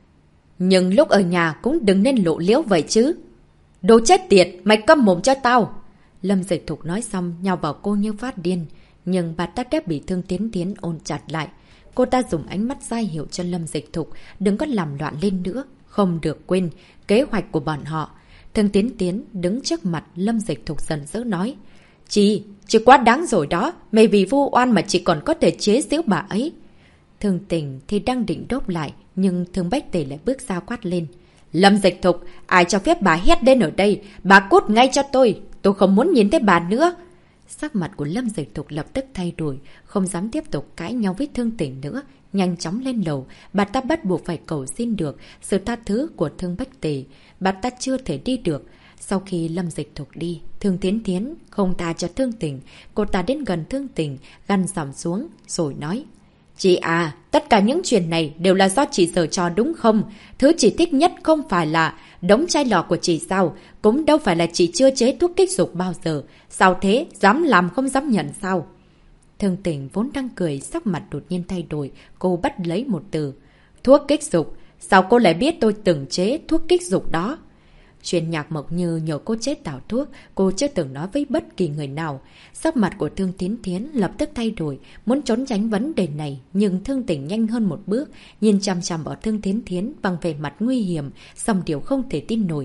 Speaker 1: Nhưng lúc ở nhà cũng đừng nên lộ liễu vậy chứ. Đồ chết tiệt, mày câm mồm cho tao. Lâm Dịch Thục nói xong nhào vào cô như phát điên. Nhưng bà ta đã bị Thương Tiến Tiến ôm chặt lại. Cô ta dùng ánh mắt ra hiệu cho Lâm Dịch Thục đừng có làm loạn lên nữa. Không được quên kế hoạch của bọn họ. Thương Tiến Tiến đứng trước mặt Lâm Dịch Thục dần dữ nói. Chị quá đáng rồi đó. Mày vì vu oan mà chị còn có thể chế giễu bà ấy. Thương Tình thì đang định đốt lại. Nhưng Thương Bách Tề lại bước ra quát lên. Lâm Dịch Thục, ai cho phép bà hét lên ở đây? Bà cút ngay cho tôi. Tôi không muốn nhìn thấy bà nữa. Sắc mặt của Lâm Dịch Thục lập tức thay đổi, không dám tiếp tục cãi nhau với Thương Tình nữa. Nhanh chóng lên lầu, bà ta bắt buộc phải cầu xin được sự tha thứ của Thương Bách Tề. Bà ta chưa thể đi được. Sau khi Lâm Dịch Thục đi, Thương Thiến Thiến không tha cho Thương Tình. Cô ta đến gần Thương Tình, gằn giọng xuống, rồi nói. Chị à, tất cả những chuyện này đều là do chị giở trò đúng không? Thứ chị thích nhất không phải là đống chai lọ của chị sao? Cũng đâu phải là chị chưa chế thuốc kích dục bao giờ. Sao thế? Dám làm không dám nhận sao? Thương Tình vốn đang cười, sắc mặt đột nhiên thay đổi. Cô bắt lấy một từ. Thuốc kích dục? Sao cô lại biết tôi từng chế thuốc kích dục đó? Chuyện Nhạc Mộc Như nhờ cô chế tạo thuốc, cô chưa từng nói với bất kỳ người nào. Sắc mặt của Thương Thiến Thiến lập tức thay đổi, muốn trốn tránh vấn đề này, nhưng Thương Tình nhanh hơn một bước, nhìn chằm chằm vào Thương Thiến Thiến bằng vẻ mặt nguy hiểm, song điều không thể tin nổi.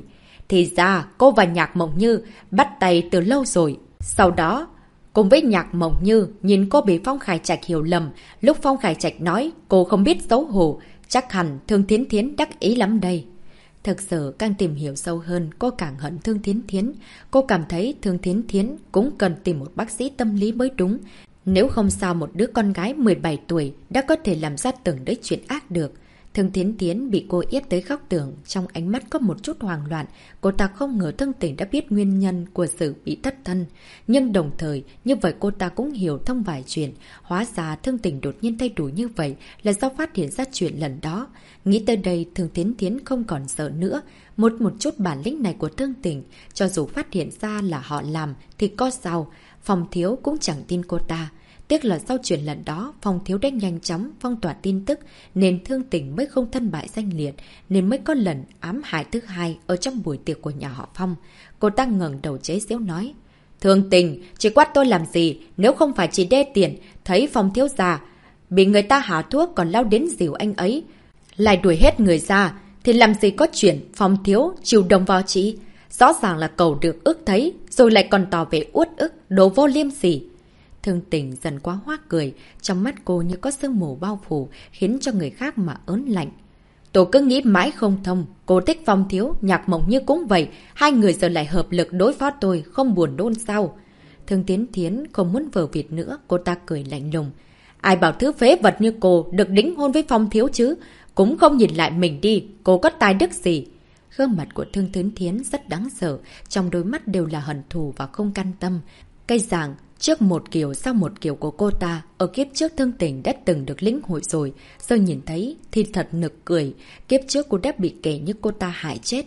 Speaker 1: Thì ra cô và Nhạc Mộng Như bắt tay từ lâu rồi. Sau đó, cùng với Nhạc Mộng Như nhìn cô bị Phong Khải Trạch hiểu lầm. Lúc Phong Khải Trạch nói cô không biết xấu hổ, chắc hẳn Thương Thiến Thiến đắc ý lắm đây. Thực sự càng tìm hiểu sâu hơn, cô càng hận Thương Thiến Thiến. Cô cảm thấy Thương Thiến Thiến cũng cần tìm một bác sĩ tâm lý mới đúng. Nếu không sao một đứa con gái 17 tuổi đã có thể làm ra từng đấy chuyện ác được. Thương Thiến Thiến bị cô ép tới khóc tưởng, trong ánh mắt có một chút hoang loạn. Cô ta không ngờ Thương Tỉnh đã biết nguyên nhân của sự bị thất thân. Nhưng đồng thời, như vậy cô ta cũng hiểu thông vài chuyện. Hóa ra Thương Tỉnh đột nhiên thay đổi như vậy là do phát hiện ra chuyện lần đó. Nghĩ tới đây, Thương Thiến Thiến không còn sợ nữa. Một chút bản lĩnh này của Thương Tỉnh, cho dù phát hiện ra là họ làm thì có sao, Phong Thiếu cũng chẳng tin cô ta. Tiếc là sau chuyện lần đó, Phong Thiếu đã nhanh chóng phong tỏa tin tức, nên Thương Tỉnh mới không thân bại danh liệt, nên mới có lần ám hại thứ hai ở trong buổi tiệc của nhà họ Phong. Cô ta ngẩng đầu chế giễu nói: Thương Tỉnh, chị quát tôi làm gì? Nếu không phải chị đê tiện, thấy Phong Thiếu già bị người ta hạ thuốc còn lao đến dìu anh ấy, lại đuổi hết người ra, thì làm gì có chuyện Phong Thiếu chịu đồng vào chị? Rõ ràng là cầu được ước thấy, rồi lại còn tỏ vẻ uất ức, đồ vô liêm sỉ. Thương Tỉnh dần quá hoa cười, trong mắt cô như có sương mù bao phủ, khiến cho người khác mà ớn lạnh. Tôi cứ nghĩ mãi không thông, cô thích Phong Thiếu, Nhạc Mộng Như cũng vậy, hai người giờ lại hợp lực đối phó tôi, không buồn nôn sao? Thương Tiến Thiến không muốn vờ vịt nữa, cô ta cười lạnh lùng. Ai bảo thứ phế vật như cô được đính hôn với Phong Thiếu chứ? Cũng không nhìn lại mình đi, cô có tài đức gì? Gương mặt của Thương Tiến Thiến rất đáng sợ, trong đôi mắt đều là hận thù và không can tâm. Cây dạng trước một kiểu sau một kiểu của cô ta, ở kiếp trước Thương Tỉnh đã từng được lĩnh hội rồi, giờ nhìn thấy thì thật nực cười, kiếp trước cô đã bị kẻ như cô ta hại chết.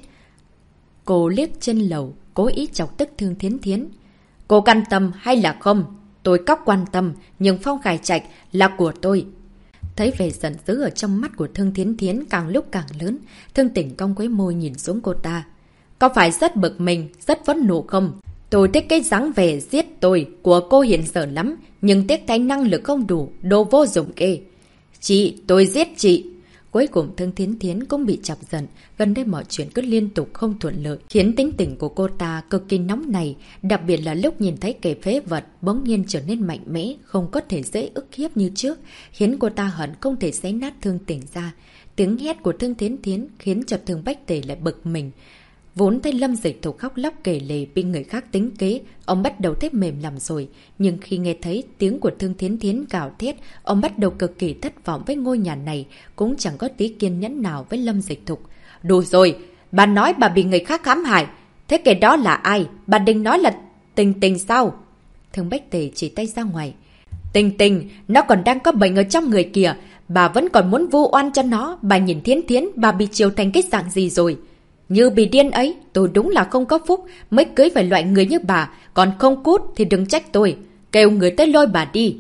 Speaker 1: Cô liếc trên lầu, cố ý chọc tức Thương Thiến Thiến. Cô can tâm hay là không? Tôi cóc quan tâm, nhưng Phong Khải Trạch là của tôi. Thấy vẻ giận dữ ở trong mắt của Thương Thiến Thiến càng lúc càng lớn, Thương Tỉnh cong quấy môi nhìn xuống cô ta. Có phải rất bực mình, rất phẫn nộ không? Tôi thích cái dáng vẻ giết tôi của cô hiện giờ lắm, nhưng tiếc thay năng lực không đủ, đồ vô dụng kê. Chị, tôi giết chị. Cuối cùng Thương Thiến Thiến cũng bị chọc giận, gần đây mọi chuyện cứ liên tục không thuận lợi, khiến tính tình của cô ta cực kỳ nóng này, đặc biệt là lúc nhìn thấy kẻ phế vật bỗng nhiên trở nên mạnh mẽ, không có thể dễ ức hiếp như trước, khiến cô ta hận không thể xé nát Thương Tỉnh ra. Tiếng hét của Thương Thiến Thiến khiến cho Thương Bách Tề lại bực mình. Vốn thấy Lâm Dịch Thục khóc lóc kể lể bị người khác tính kế, ông bắt đầu thấy mềm lòng rồi. Nhưng khi nghe thấy tiếng của Thương Thiến Thiến gào thét, ông bắt đầu cực kỳ thất vọng với ngôi nhà này, cũng chẳng có tí kiên nhẫn nào với Lâm Dịch Thục. Đủ rồi, bà nói bà bị người khác hãm hại. Thế kẻ đó là ai? Bà đừng nói là Tình Tình sao? Thương Bách Tề chỉ tay ra ngoài. Tình Tình, nó còn đang có bệnh ở trong người kìa. Bà vẫn còn muốn vu oan cho nó. Bà nhìn Thiến Thiến, bà bị chiều thành cái dạng gì rồi? Như bị điên ấy, tôi đúng là không có phúc, mới cưới phải loại người như bà, còn không cút thì đừng trách tôi, kêu người tới lôi bà đi.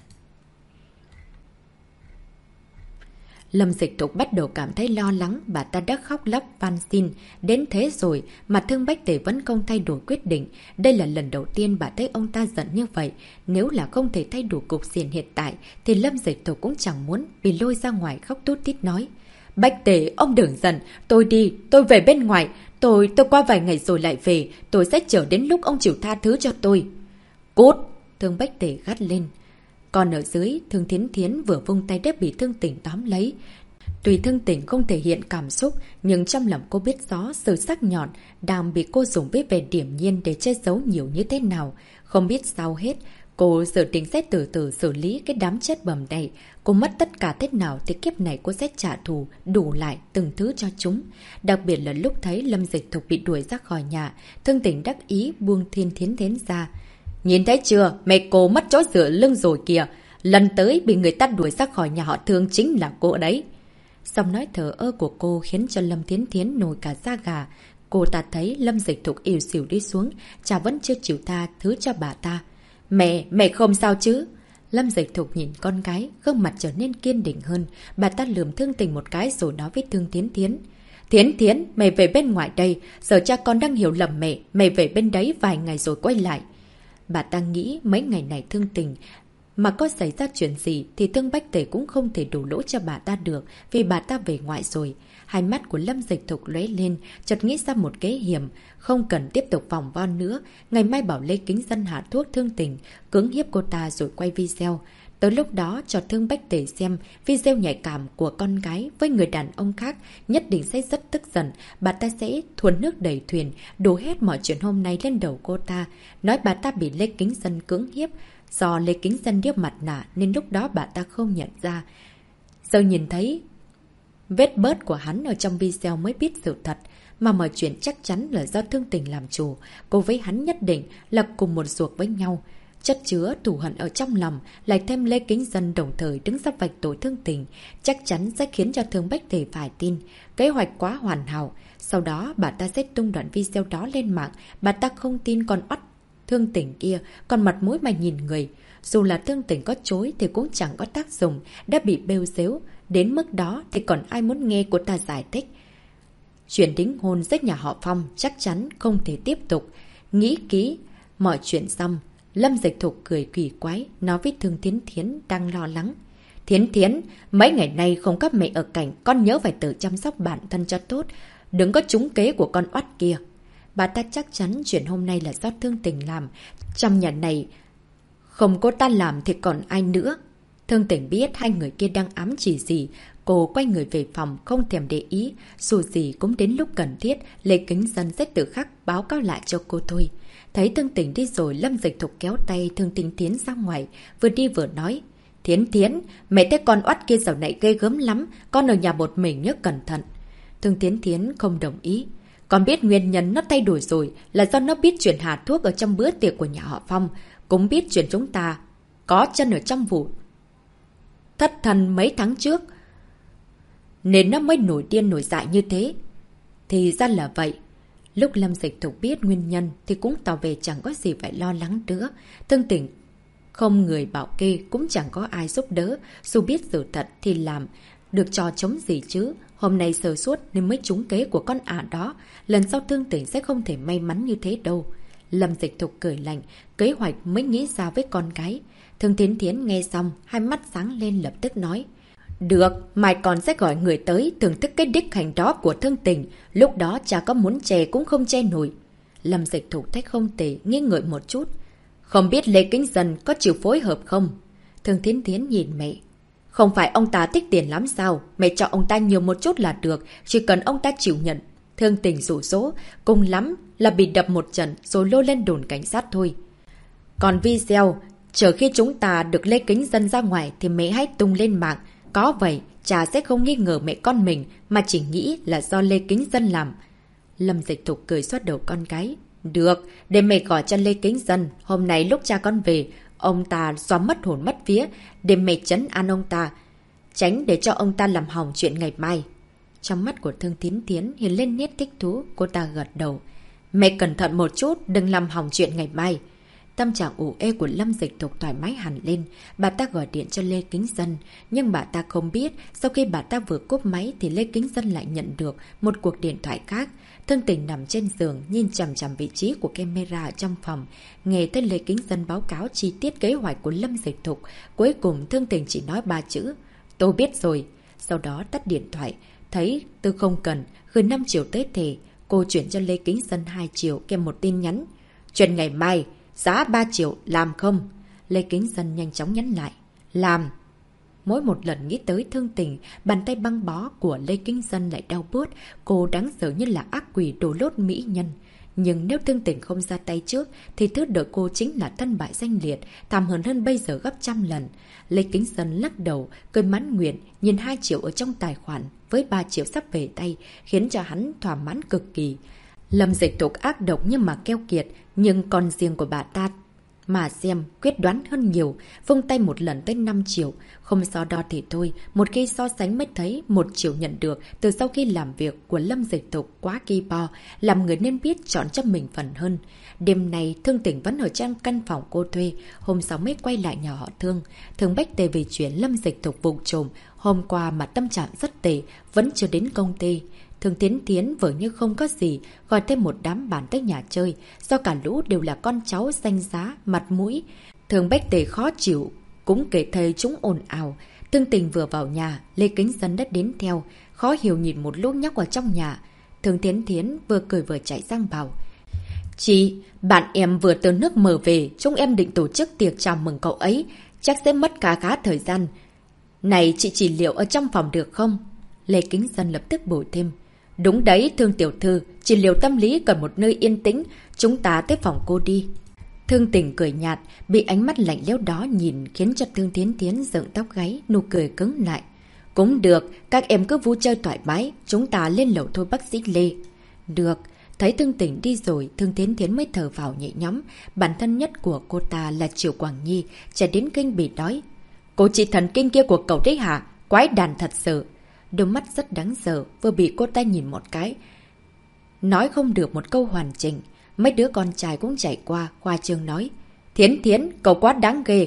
Speaker 1: Lâm Dịch Thục bắt đầu cảm thấy lo lắng, bà ta đã khóc lóc van xin, đến thế rồi mà Thương Bách Tề vẫn không thay đổi quyết định. Đây là lần đầu tiên bà thấy ông ta giận như vậy, nếu là không thể thay đổi cục diện hiện tại thì Lâm Dịch Thục cũng chẳng muốn bị lôi ra ngoài khóc tút tít nói. Bách Tề, ông đừng giận, tôi đi, tôi về bên ngoài, tôi qua vài ngày rồi lại về, tôi sẽ chờ đến lúc ông chịu tha thứ cho tôi. Cút! Thương Bách Tề gắt lên. Còn ở dưới, Thương Thiến Thiến vừa vung tay đã bị Thương Tỉnh tóm lấy. Tuy Thương Tỉnh không thể hiện cảm xúc, nhưng trong lòng cô biết rõ sự sắc nhọn đang bị cô dùng với vẻ điểm nhiên để che giấu nhiều như thế nào. Không biết sao hết, cô dự định sẽ từ từ xử lý cái đám chết bầm này. Cô mất tất cả thế nào thì kiếp này cô sẽ trả thù, đủ lại từng thứ cho chúng. Đặc biệt là lúc thấy Lâm Dịch Thục bị đuổi ra khỏi nhà, Thương Tỉnh đắc ý buông Thiên Thiến Thiến ra. Nhìn thấy chưa, mẹ cô mất chỗ dựa lưng rồi kìa. Lần tới bị người ta đuổi ra khỏi nhà họ Thương chính là cô đấy. Xong nói thờ ơ của cô khiến cho Lâm Thiến Thiến nổi cả da gà. Cô ta thấy Lâm Dịch Thục ỉu xỉu đi xuống, chả vẫn chưa chịu tha thứ cho bà ta. Mẹ không sao chứ? Lâm Dịch Thục nhìn con gái, gương mặt trở nên kiên định hơn. Bà ta lườm Thương Tình một cái rồi nói với Thương Thiến Thiến. Thiến Thiến, mẹ về bên ngoài đây. Giờ cha con đang hiểu lầm mẹ về bên đấy vài ngày rồi quay lại. Bà ta nghĩ mấy ngày này Thương Tình Mà có xảy ra chuyện gì thì Thương Bách Tề cũng không thể đổ lỗi cho bà ta được, vì bà ta về ngoại rồi. Hai mắt của Lâm Dịch Thục lóe lên, chợt nghĩ ra một kế hiểm, không cần tiếp tục vòng vo nữa. Ngày mai bảo Lê Kính Dân hạ thuốc thương tình, cưỡng hiếp cô ta rồi quay video. Tới lúc đó cho Thương Bách Tề xem video nhạy cảm của con gái với người đàn ông khác, nhất định sẽ rất tức giận. Bà ta sẽ thuần nước đẩy thuyền, đổ hết mọi chuyện hôm nay lên đầu cô ta, nói bà ta bị Lê Kính Dân cưỡng hiếp. Do Lê Kính Dân đeo mặt nạ nên lúc đó bà ta không nhận ra. Giờ nhìn thấy vết bớt của hắn ở trong video mới biết sự thật. Mà mọi chuyện chắc chắn là do Thương Tình làm chủ. Cô với hắn nhất định là cùng một ruột với nhau. Chất chứa thù hận ở trong lòng, lại thêm Lê Kính Dân đồng thời đứng ra vạch tội Thương Tình, chắc chắn sẽ khiến cho Thương Bách Tề phải tin. Kế hoạch quá hoàn hảo. Sau đó bà ta sẽ tung đoạn video đó lên mạng. Bà ta không tin con oắt Thương Tình kia còn mặt mũi mà nhìn người. Dù là Thương Tình có chối thì cũng chẳng có tác dụng, đã bị bêu xếu. Đến mức đó thì còn ai muốn nghe cô ta giải thích. Chuyện đính hôn giết nhà họ Phong chắc chắn không thể tiếp tục. Nghĩ kỹ mọi chuyện xong, Lâm Dịch Thục cười kỳ quái, nói với Thương Thiến Thiến đang lo lắng. Thiến Thiến, mấy ngày nay không có mẹ ở cạnh, con nhớ phải tự chăm sóc bản thân cho tốt. Đừng có trúng kế của con oắt kia. Bà ta chắc chắn chuyện hôm nay là do Thương Tình làm. Trong nhà này, không cô ta làm thì còn ai nữa. Thương Tình biết hai người kia đang ám chỉ gì. Cô quay người về phòng không thèm để ý. Dù gì cũng đến lúc cần thiết, Lê Kính Dân sẽ tự khắc báo cáo lại cho cô thôi. Thấy Thương Tình đi rồi, Lâm Dịch Thục kéo tay Thương Thiến Thiến ra ngoài, vừa đi vừa nói. Thiến Thiến, mẹ thấy con oắt kia dạo này ghê gớm lắm, con ở nhà một mình nhớ cẩn thận. Thương Thiến Thiến không đồng ý. Con biết nguyên nhân nó thay đổi rồi là do nó biết chuyện hạ thuốc ở trong bữa tiệc của nhà họ Phong, cũng biết chuyện chúng ta có chân ở trong vụ thất thần mấy tháng trước, nên nó mới nổi điên nổi dại như thế. Thì ra là vậy. Lúc Lâm Dịch Thục biết nguyên nhân thì cũng tỏ về chẳng có gì phải lo lắng nữa. Thương Tình không người bảo kê, cũng chẳng có ai giúp đỡ. Dù biết sự thật thì làm được trò chống gì chứ. Hôm nay sơ suốt nên mới trúng kế của con ả đó. Lần sau Thương Tình sẽ không thể may mắn như thế đâu. Lâm Dịch Thục cười lạnh, kế hoạch mới nghĩ ra với con gái. Thương Thiến Thiến nghe xong, hai mắt sáng lên lập tức nói. Được, mai con sẽ gọi người tới thưởng thức cái đích hành đó của Thương Tình. Lúc đó cha có muốn che cũng không che nổi. Lâm Dịch Thục thấy không tệ, nghi ngợi một chút. Không biết Lê Kính Dân có chịu phối hợp không? Thương Thiến Thiến nhìn mẹ. Không phải ông ta thích tiền lắm sao? Mẹ cho ông ta nhiều một chút là được, chỉ cần ông ta chịu nhận. Thương Tình rủ số, cùng lắm là bị đập một trận rồi lôi lên đồn cảnh sát thôi. Còn video, chờ khi chúng ta được Lê Kính Dân ra ngoài thì mẹ hãy tung lên mạng. Có vậy, cha sẽ không nghi ngờ mẹ con mình mà chỉ nghĩ là do Lê Kính Dân làm. Lâm Dịch Thục cười xoát đầu con gái. Được, để mẹ gọi cho Lê Kính Dân. Hôm nay lúc cha con về, ông ta xóa mất hồn mất vía. Để mẹ trấn an ông ta, tránh để cho ông ta làm hỏng chuyện ngày mai. Trong mắt của Thương Thiến Thiến hiện lên nét thích thú, cô ta gật đầu. Mẹ cẩn thận một chút, đừng làm hỏng chuyện ngày mai. Tâm trạng ủ ê của Lâm Dịch Thục thoải mái hẳn lên. Bà ta gọi điện cho Lê Kính Dân. Nhưng bà ta không biết, sau khi bà ta vừa cúp máy thì Lê Kính Dân lại nhận được một cuộc điện thoại khác. Thương Tình nằm trên giường, nhìn chằm chằm vị trí của camera ở trong phòng. Nghe tới Lê Kính Dân báo cáo chi tiết kế hoạch của Lâm Dịch Thục. Cuối cùng Thương Tình chỉ nói 3 chữ. Tôi biết rồi. Sau đó tắt điện thoại. Thấy tôi không cần, gửi 5 triệu tới thề. Cô chuyển cho Lê Kính Dân 2 triệu kèm một tin nhắn. Chuyện ngày mai, giá 3 triệu, làm không? Lê Kính Dân nhanh chóng nhắn lại. Làm. Mỗi một lần nghĩ tới Thương Tình, bàn tay băng bó của Lê Kính Dân lại đau buốt. Cô đáng sợ như là ác quỷ đồ lốt mỹ nhân. Nhưng nếu Thương Tình không ra tay trước, thì thứ đợi cô chính là thân bại danh liệt, thảm hơn bây giờ gấp trăm lần. Lê Kính Dân lắc đầu, cười mãn nguyện, nhìn 2 triệu ở trong tài khoản, với 3 triệu sắp về tay, khiến cho hắn thỏa mãn cực kỳ. Lâm Dịch Thục ác độc nhưng mà keo kiệt, nhưng con riêng của bà ta mà xem quyết đoán hơn nhiều, vung tay một lần tới 5 triệu. Không so đo thì thôi, một khi so sánh mới thấy 1 triệu nhận được từ sau khi làm việc của Lâm Dịch Thục quá kỳ bò, làm người nên biết chọn cho mình phần hơn. Đêm nay Thương Tình vẫn ở trong căn phòng cô thuê, hôm sau mới quay lại nhà họ Thương. Thương Bách Tề về chuyện Lâm Dịch Thục vụng trộm, hôm qua mà tâm trạng rất tệ, vẫn chưa đến công ty. Thương Thiến Thiến vừa như không có gì, gọi thêm một đám bạn tới nhà chơi, do cả lũ đều là con cháu danh giá, mặt mũi. Thương Bách Tề khó chịu, cũng kể thầy chúng ồn ào. Thương Tình vừa vào nhà, Lê Kính Dân đã đến theo, khó hiểu nhìn một lũ nhóc ở trong nhà. Thương Thiến Thiến vừa cười vừa chạy sang bảo: Chị, bạn em vừa từ nước mở về, chúng em định tổ chức tiệc chào mừng cậu ấy, chắc sẽ mất khá thời gian. Này, chị trị liệu ở trong phòng được không? Lê Kính Dân lập tức bổ thêm: Đúng đấy, Thương tiểu thư, trị liệu tâm lý cần một nơi yên tĩnh, chúng ta tới phòng cô đi. Thương Tình cười nhạt, bị ánh mắt lạnh lẽo đó nhìn khiến cho Thương Thiến Thiến dựng tóc gáy, nụ cười cứng lại. Cũng được, các em cứ vui chơi thoải mái, chúng ta lên lầu thôi bác sĩ Lê. Được, thấy Thương Tình đi rồi, Thương Thiến Thiến mới thở vào nhẹ nhõm. Bản thân nhất của cô ta là Triệu Quảng Nhi, chạy đến kinh bị đói. Cô chị thần kinh kia của cậu đấy hả? Quái đàn thật sự. Đôi mắt rất đáng sợ, vừa bị cô ta nhìn một cái. Nói không được một câu hoàn chỉnh. Mấy đứa con trai cũng chạy qua, khoa trương nói: Thiến Thiến, cậu quá đáng ghê.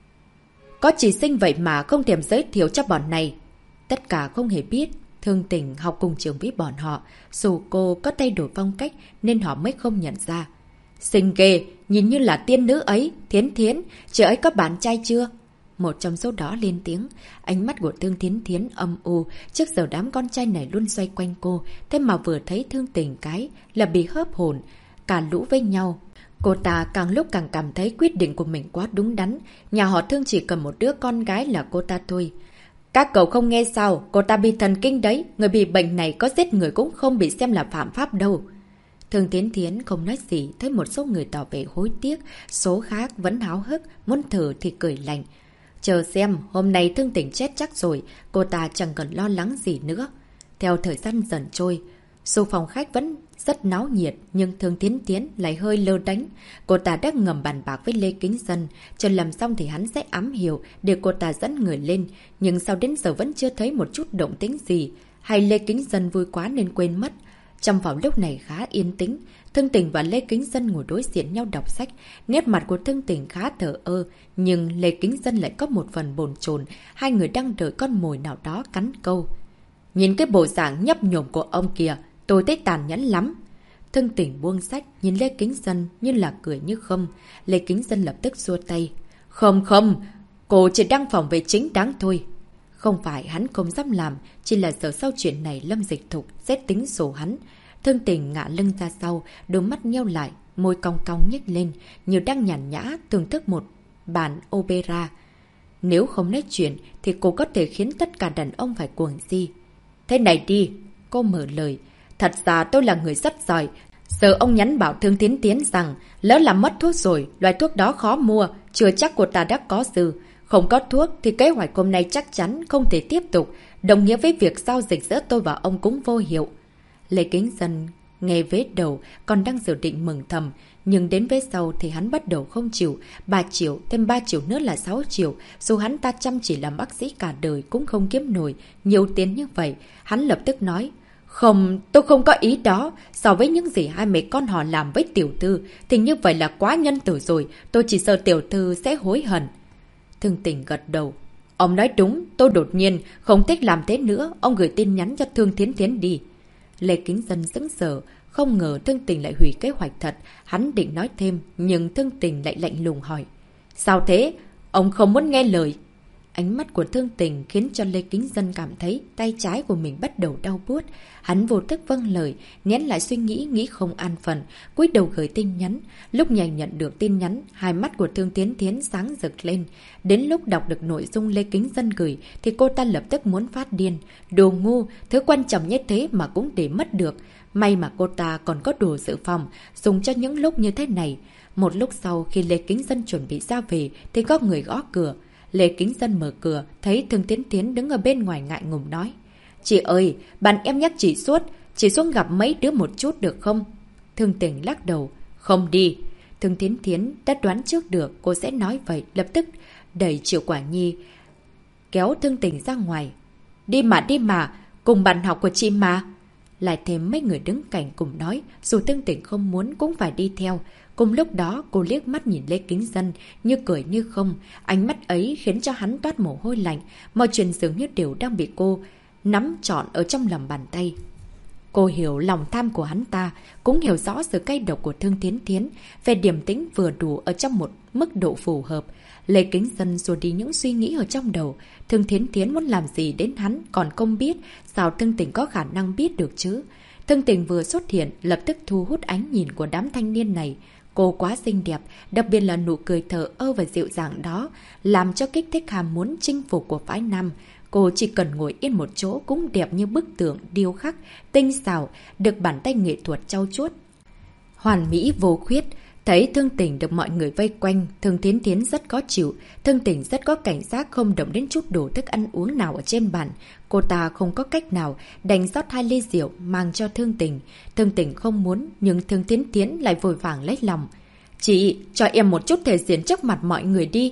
Speaker 1: Có chỉ sinh vậy mà không thèm giới thiệu cho bọn này. Tất cả không hề biết Thương Tình học cùng trường với bọn họ, dù cô có thay đổi phong cách nên họ mới không nhận ra. Xinh ghê, nhìn như là tiên nữ ấy. Thiến Thiến, chị ấy có bạn trai chưa? Một trong số đó lên tiếng. Ánh mắt của Thương Thiến Thiến âm u. Trước giờ đám con trai này luôn xoay quanh cô, thế mà vừa thấy Thương Tình cái là bị hớp hồn. Cả lũ với nhau, cô ta càng lúc càng cảm thấy quyết định của mình quá đúng đắn. Nhà họ Thương chỉ cần một đứa con gái là cô ta thôi. Các cậu không nghe sao, cô ta bị thần kinh đấy. Người bị bệnh này có giết người cũng không bị xem là phạm pháp đâu. Thương Thiến Thiến không nói gì, thấy một số người tỏ vẻ hối tiếc, số khác vẫn háo hức, muốn thử thì cười lạnh. Chờ xem, hôm nay Thương Tình chết chắc rồi, cô ta chẳng cần lo lắng gì nữa. Theo thời gian dần trôi, dù phòng khách vẫn rất náo nhiệt, nhưng Thương Thiến Thiến lại hơi lơ đánh. Cô ta đã ngầm bàn bạc với Lê Kính Dân, chờ làm xong thì hắn sẽ ám hiệu để cô ta dẫn người lên. Nhưng sao đến giờ vẫn chưa thấy một chút động tĩnh gì, hay Lê Kính Dân vui quá nên quên mất. Trong phòng lúc này khá yên tĩnh, Thương Tình và Lê Kính Dân ngồi đối diện nhau đọc sách. Nét mặt của Thương Tình khá thờ ơ, nhưng Lê Kính Dân lại có một phần bồn chồn. Hai người đang đợi con mồi nào đó cắn câu. Nhìn cái bộ dạng nhấp nhổm của ông kìa, tôi thấy tàn nhẫn lắm. Thương Tình buông sách, nhìn Lê Kính Dân như là cười như không. Lê Kính Dân lập tức xua tay. Không, cô chỉ đang phòng vệ chính đáng thôi. Không phải hắn không dám làm, chỉ là giờ sau chuyện này Lâm Dịch Thục sẽ tính sổ hắn. Thương Tình ngả lưng ra sau, đôi mắt nheo lại, môi cong cong nhếch lên, như đang nhàn nhã thưởng thức một bản opera. Nếu không nói chuyện thì cô có thể khiến tất cả đàn ông phải cuồng si. Thế này đi, cô mở lời. Thật ra tôi là người rất giỏi. Giờ ông nhắn bảo Thương Thiến Thiến rằng lỡ làm mất thuốc rồi, loại thuốc đó khó mua, chưa chắc cô ta đã có dư. Không có thuốc thì kế hoạch hôm nay chắc chắn không thể tiếp tục, đồng nghĩa với việc giao dịch giữa tôi và ông cũng vô hiệu. Lê Kính Dân nghe vế đầu còn đang dự định mừng thầm, nhưng đến vế sau thì hắn bắt đầu không chịu. 3 triệu thêm 3 triệu nữa là 6 triệu, dù hắn ta chăm chỉ làm bác sĩ cả đời cũng không kiếm nổi nhiều tiền như vậy. Hắn lập tức nói: Không, tôi không có ý đó. So với những gì hai mẹ con họ làm với tiểu thư thì như vậy là quá nhân từ rồi. Tôi chỉ sợ tiểu thư sẽ hối hận. Thương Tình gật đầu. Ông nói đúng, tôi đột nhiên không thích làm thế nữa. Ông gửi tin nhắn cho Thương Thiến Thiến đi. Lê Kính Dân sững sờ, không ngờ Thương Tình lại hủy kế hoạch thật. Hắn định nói thêm, nhưng Thương Tình lại lạnh lùng hỏi: Sao thế? Ông không muốn nghe lời. Ánh mắt của Thương Tình khiến cho Lê Kính Dân cảm thấy tay trái của mình bắt đầu đau buốt. Hắn vô thức vâng lời, nén lại suy nghĩ không an phận, cúi đầu gửi tin nhắn. Lúc nhận được tin nhắn, hai mắt của Thương Thiến Thiến sáng rực lên. Đến lúc đọc được nội dung Lê Kính Dân gửi thì cô ta lập tức muốn phát điên. Đồ ngu, thứ quan trọng như thế mà cũng để mất được. May mà cô ta còn có đồ dự phòng, dùng cho những lúc như thế này. Một lúc sau khi Lê Kính Dân chuẩn bị ra về thì có người gõ cửa. Lê Kính Dân mở cửa, thấy Thương Thiến Thiến đứng ở bên ngoài ngại ngùng nói: Chị ơi, bạn em nhắc chị suốt, chị xuống gặp mấy đứa một chút được không? Thương Tình lắc đầu: Không đi. Thương Thiến Thiến đã đoán trước được cô sẽ nói vậy, lập tức đẩy Triệu Quảng Nhi kéo Thương Tình ra ngoài. Đi mà, cùng bạn học của chị mà. Lại thêm mấy người đứng cạnh cùng nói, dù Thương Tình không muốn cũng phải đi theo. Cùng lúc đó cô liếc mắt nhìn Lê Kính Dân, như cười như không. Ánh mắt ấy khiến cho hắn toát mồ hôi lạnh. Mọi chuyện dường như đều đang bị cô nắm trọn ở trong lòng bàn tay. Cô hiểu lòng tham của hắn ta, cũng hiểu rõ sự cay độc của Thương Thiến Thiến. Về điềm tĩnh vừa đủ ở trong một mức độ phù hợp. Lê Kính Dân xua đi những suy nghĩ ở trong đầu. Thương Thiến Thiến muốn làm gì đến hắn còn không biết, sao Thương Tình có khả năng biết được chứ? Thương Tình vừa xuất hiện, lập tức thu hút ánh nhìn của đám thanh niên này. Cô quá xinh đẹp, đặc biệt là nụ cười thờ ơ và dịu dàng đó, làm cho kích thích ham muốn chinh phục của phái nam. Cô chỉ cần ngồi yên một chỗ cũng đẹp như bức tượng điêu khắc, tinh xảo, được bàn tay nghệ thuật trau chuốt. Hoàn mỹ vô khuyết. Thấy Thương Tình được mọi người vây quanh, Thương Thiến Thiến rất khó chịu. Thương Tình rất có cảnh giác không động đến chút đồ thức ăn uống nào ở trên bàn. Cô ta không có cách nào đành rót 2 ly rượu mang cho Thương Tình. Thương Tình không muốn, nhưng Thương Thiến Thiến lại vội vàng lấy lòng. Chị, cho em một chút thể diện trước mặt mọi người đi.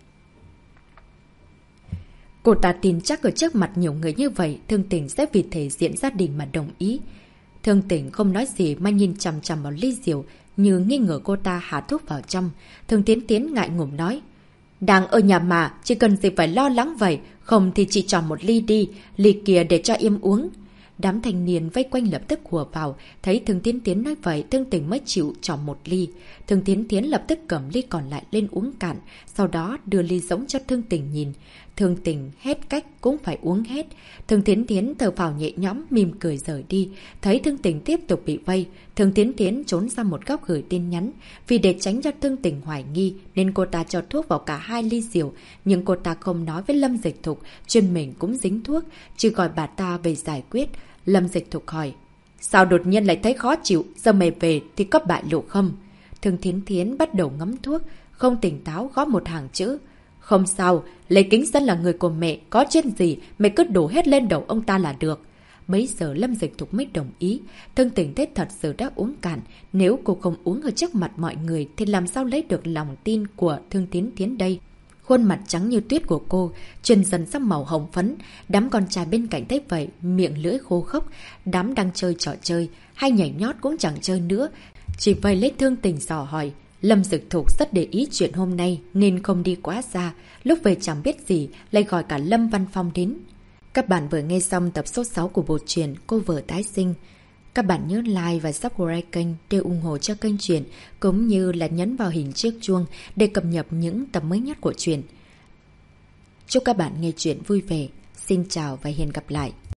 Speaker 1: Cô ta tin chắc ở trước mặt nhiều người như vậy, Thương Tình sẽ vì thể diện gia đình mà đồng ý. Thương Tình không nói gì mà nhìn chằm chằm vào ly rượu, như nghi ngờ cô ta hạ thuốc vào trong. Thương Thiến Thiến ngại ngùng nói. Đang ở nhà mà, chỉ cần gì phải lo lắng vậy, không thì chị cho một ly đi, ly kia để cho em uống. Đám thanh niên vây quanh lập tức hùa vào, thấy Thương Thiến Thiến nói vậy, Thương Tình mới chịu cho một ly. Thương Thiến Thiến lập tức cầm ly còn lại lên uống cạn, sau đó đưa ly giống cho Thương Tình nhìn. Thương Tình hết cách cũng phải uống hết. Thương Thiến Thiến thở phào nhẹ nhõm, mỉm cười rời đi. Thấy Thương Tình tiếp tục bị vây, Thương Thiến Thiến trốn ra một góc gửi tin nhắn. Vì để tránh cho Thương Tình hoài nghi nên cô ta cho thuốc vào cả 2 ly rượu, nhưng cô ta không nói với Lâm Dịch Thục, chuyên mình cũng dính thuốc, chỉ gọi bà ta về giải quyết. Lâm Dịch Thục hỏi, sao đột nhiên lại thấy khó chịu, giờ mày về thì có bại lộ không? Thương Thiến Thiến bắt đầu ngấm thuốc, không tỉnh táo gõ một hàng chữ. Không sao, Lê Kính Dân là người của mẹ, có chuyện gì mày cứ đổ hết lên đầu ông ta là được. Bấy giờ Lâm Dịch Thục mới đồng ý. Thương Tình thấy thật sự đã uống cạn, nếu cô không uống ở trước mặt mọi người thì làm sao lấy được lòng tin của Thương Thiến Thiến đây. Khuôn mặt trắng như tuyết của cô chuyển dần sang màu hồng phấn. Đám con trai bên cạnh thấy vậy, miệng lưỡi khô khốc. Đám đang chơi trò chơi, hay nhảy nhót cũng chẳng chơi nữa, chỉ vây lấy Thương Tình dò hỏi. Lâm Dực Thục rất để ý chuyện hôm nay nên không đi quá xa. Lúc về chẳng biết gì, lại gọi cả Lâm Văn Phong đến. Các bạn vừa nghe xong tập số 6 của bộ truyện Cô Vợ Tái Sinh. Các bạn nhớ like và subscribe kênh để ủng hộ cho kênh truyện, cũng như là nhấn vào hình chiếc chuông để cập nhật những tập mới nhất của truyện. Chúc các bạn nghe truyện vui vẻ. Xin chào và hẹn gặp lại.